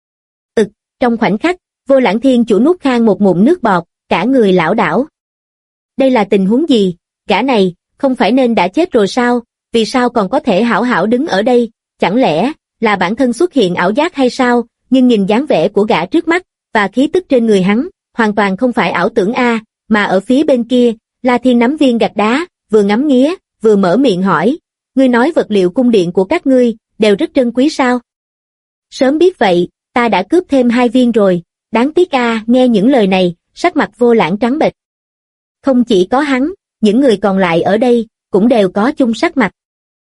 Trong khoảnh khắc, Vô Lãng Thiên Chủ nuốt khan một ngụm nước bọt, cả người lảo đảo. Đây là tình huống gì? Gã này, không phải nên đã chết rồi sao? Vì sao còn có thể hảo hảo đứng ở đây? Chẳng lẽ là bản thân xuất hiện ảo giác hay sao? Nhưng nhìn dáng vẻ của gã trước mắt, và khí tức trên người hắn, hoàn toàn không phải ảo tưởng mà ở phía bên kia, La Thiên nắm viên gạch đá, vừa ngắm nghía, vừa mở miệng hỏi, ngươi nói vật liệu cung điện của các ngươi, đều rất trân quý sao? Sớm biết vậy, ta đã cướp thêm 2 viên rồi, đáng tiếc nghe những lời này, sắc mặt Vô Lãng trắng bệch. Không chỉ có hắn, những người còn lại ở đây, cũng đều có chung sắc mặt.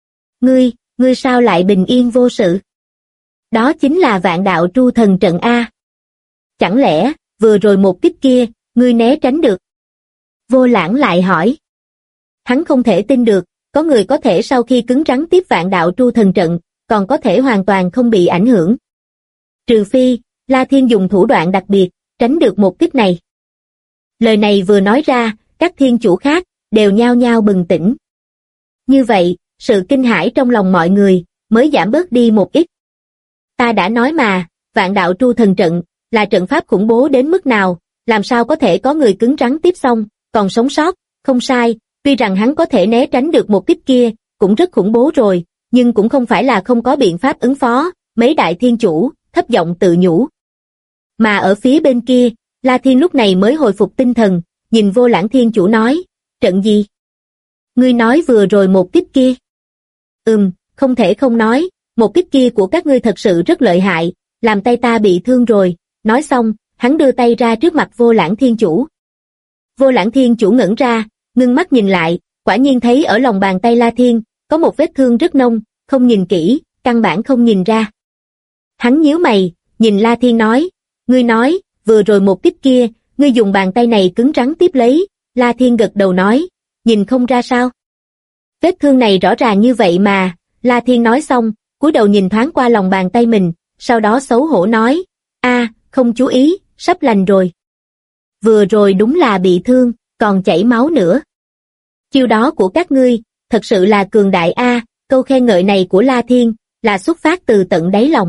Ngươi sao lại bình yên vô sự? Đó chính là vạn đạo tru thần trận Chẳng lẽ, vừa rồi một kích kia, ngươi né tránh được? Vô Lãng lại hỏi. Hắn không thể tin được, có người có thể sau khi cứng rắn tiếp vạn đạo tru thần trận, còn có thể hoàn toàn không bị ảnh hưởng. Trừ phi, La Thiên dùng thủ đoạn đặc biệt, tránh được một kích này. Lời này vừa nói ra, các thiên chủ khác, đều nhao nhao bừng tỉnh. Như vậy, sự kinh hãi trong lòng mọi người, mới giảm bớt đi một ít. Ta đã nói mà, vạn đạo tru thần trận, là trận pháp khủng bố đến mức nào, làm sao có thể có người cứng rắn tiếp xong, còn sống sót, không sai, tuy rằng hắn có thể né tránh được một kích kia, cũng rất khủng bố rồi, nhưng cũng không phải là không có biện pháp ứng phó, mấy đại thiên chủ, thấp giọng tự nhủ. Mà ở phía bên kia, La Thiên lúc này mới hồi phục tinh thần, nhìn Vô Lãng Thiên Chủ nói, trận gì? Ngươi nói vừa rồi một kích kia. Không thể không nói, một kích kia của các ngươi thật sự rất lợi hại, làm tay ta bị thương rồi, nói xong, hắn đưa tay ra trước mặt Vô Lãng Thiên Chủ. Vô Lãng Thiên Chủ ngẩn ra, ngưng mắt nhìn lại, quả nhiên thấy ở lòng bàn tay La Thiên, có một vết thương rất nông, không nhìn kỹ, căn bản không nhìn ra. Hắn nhíu mày, nhìn La Thiên nói, ngươi nói, vừa rồi một kích kia, ngươi dùng bàn tay này cứng rắn tiếp lấy, La Thiên gật đầu nói, nhìn không ra sao. Vết thương này rõ ràng như vậy mà, La Thiên nói xong, cúi đầu nhìn thoáng qua lòng bàn tay mình, sau đó xấu hổ nói, không chú ý, sắp lành rồi. Vừa rồi đúng là bị thương, còn chảy máu nữa. Chiêu đó của các ngươi, thật sự là cường đại câu khen ngợi này của La Thiên, là xuất phát từ tận đáy lòng.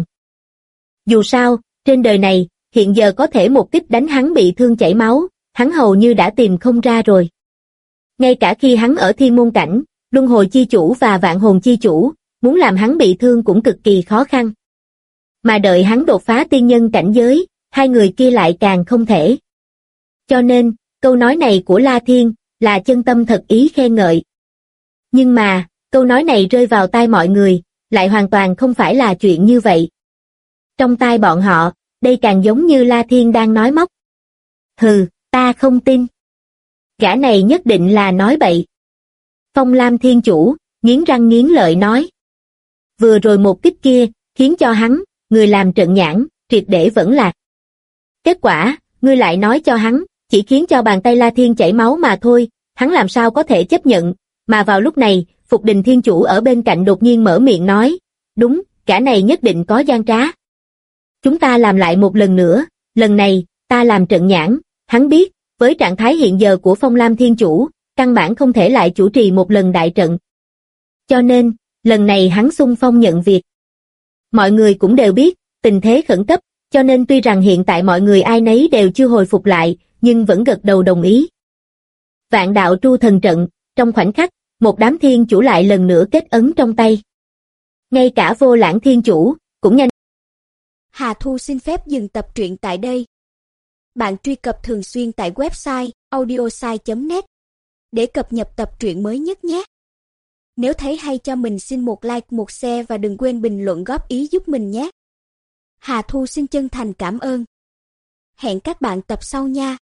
Dù sao, trên đời này, hiện giờ có thể một kích đánh hắn bị thương chảy máu, hắn hầu như đã tìm không ra rồi. Ngay cả khi hắn ở thiên môn cảnh, luân hồi chi chủ và vạn hồn chi chủ, muốn làm hắn bị thương cũng cực kỳ khó khăn. Mà đợi hắn đột phá tiên nhân cảnh giới, hai người kia lại càng không thể. Cho nên, câu nói này của La Thiên, là chân tâm thật ý khen ngợi. Nhưng mà, câu nói này rơi vào tai mọi người, lại hoàn toàn không phải là chuyện như vậy. Trong tai bọn họ, đây càng giống như La Thiên đang nói móc. Hừ, ta không tin. Gã này nhất định là nói bậy. Phong Lam Thiên Chủ, nghiến răng nghiến lợi nói. Vừa rồi một kích kia, khiến cho hắn, người làm trận nhãn, triệt để vẫn lạc. Kết quả, ngươi lại nói cho hắn, chỉ khiến cho bàn tay La Thiên chảy máu mà thôi, hắn làm sao có thể chấp nhận, mà vào lúc này, Phục Đình Thiên Chủ ở bên cạnh đột nhiên mở miệng nói, đúng, gã này nhất định có gian trá. Chúng ta làm lại một lần nữa, lần này, ta làm trận nhãn, hắn biết, với trạng thái hiện giờ của Phong Lam Thiên Chủ, căn bản không thể lại chủ trì một lần đại trận. Cho nên, lần này hắn xung phong nhận việc. Mọi người cũng đều biết, tình thế khẩn cấp, cho nên tuy rằng hiện tại mọi người ai nấy đều chưa hồi phục lại, nhưng vẫn gật đầu đồng ý. Vạn đạo tru thần trận, trong khoảnh khắc, một đám thiên chủ lại lần nữa kết ấn trong tay. Ngay cả Vô Lãng Thiên Chủ, cũng nhanh. Hà Thu xin phép dừng tập truyện tại đây. Bạn truy cập thường xuyên tại website audiosai.net để cập nhật tập truyện mới nhất nhé. Nếu thấy hay cho mình xin một like, một share và đừng quên bình luận góp ý giúp mình nhé. Hà Thu xin chân thành cảm ơn. Hẹn các bạn tập sau nha.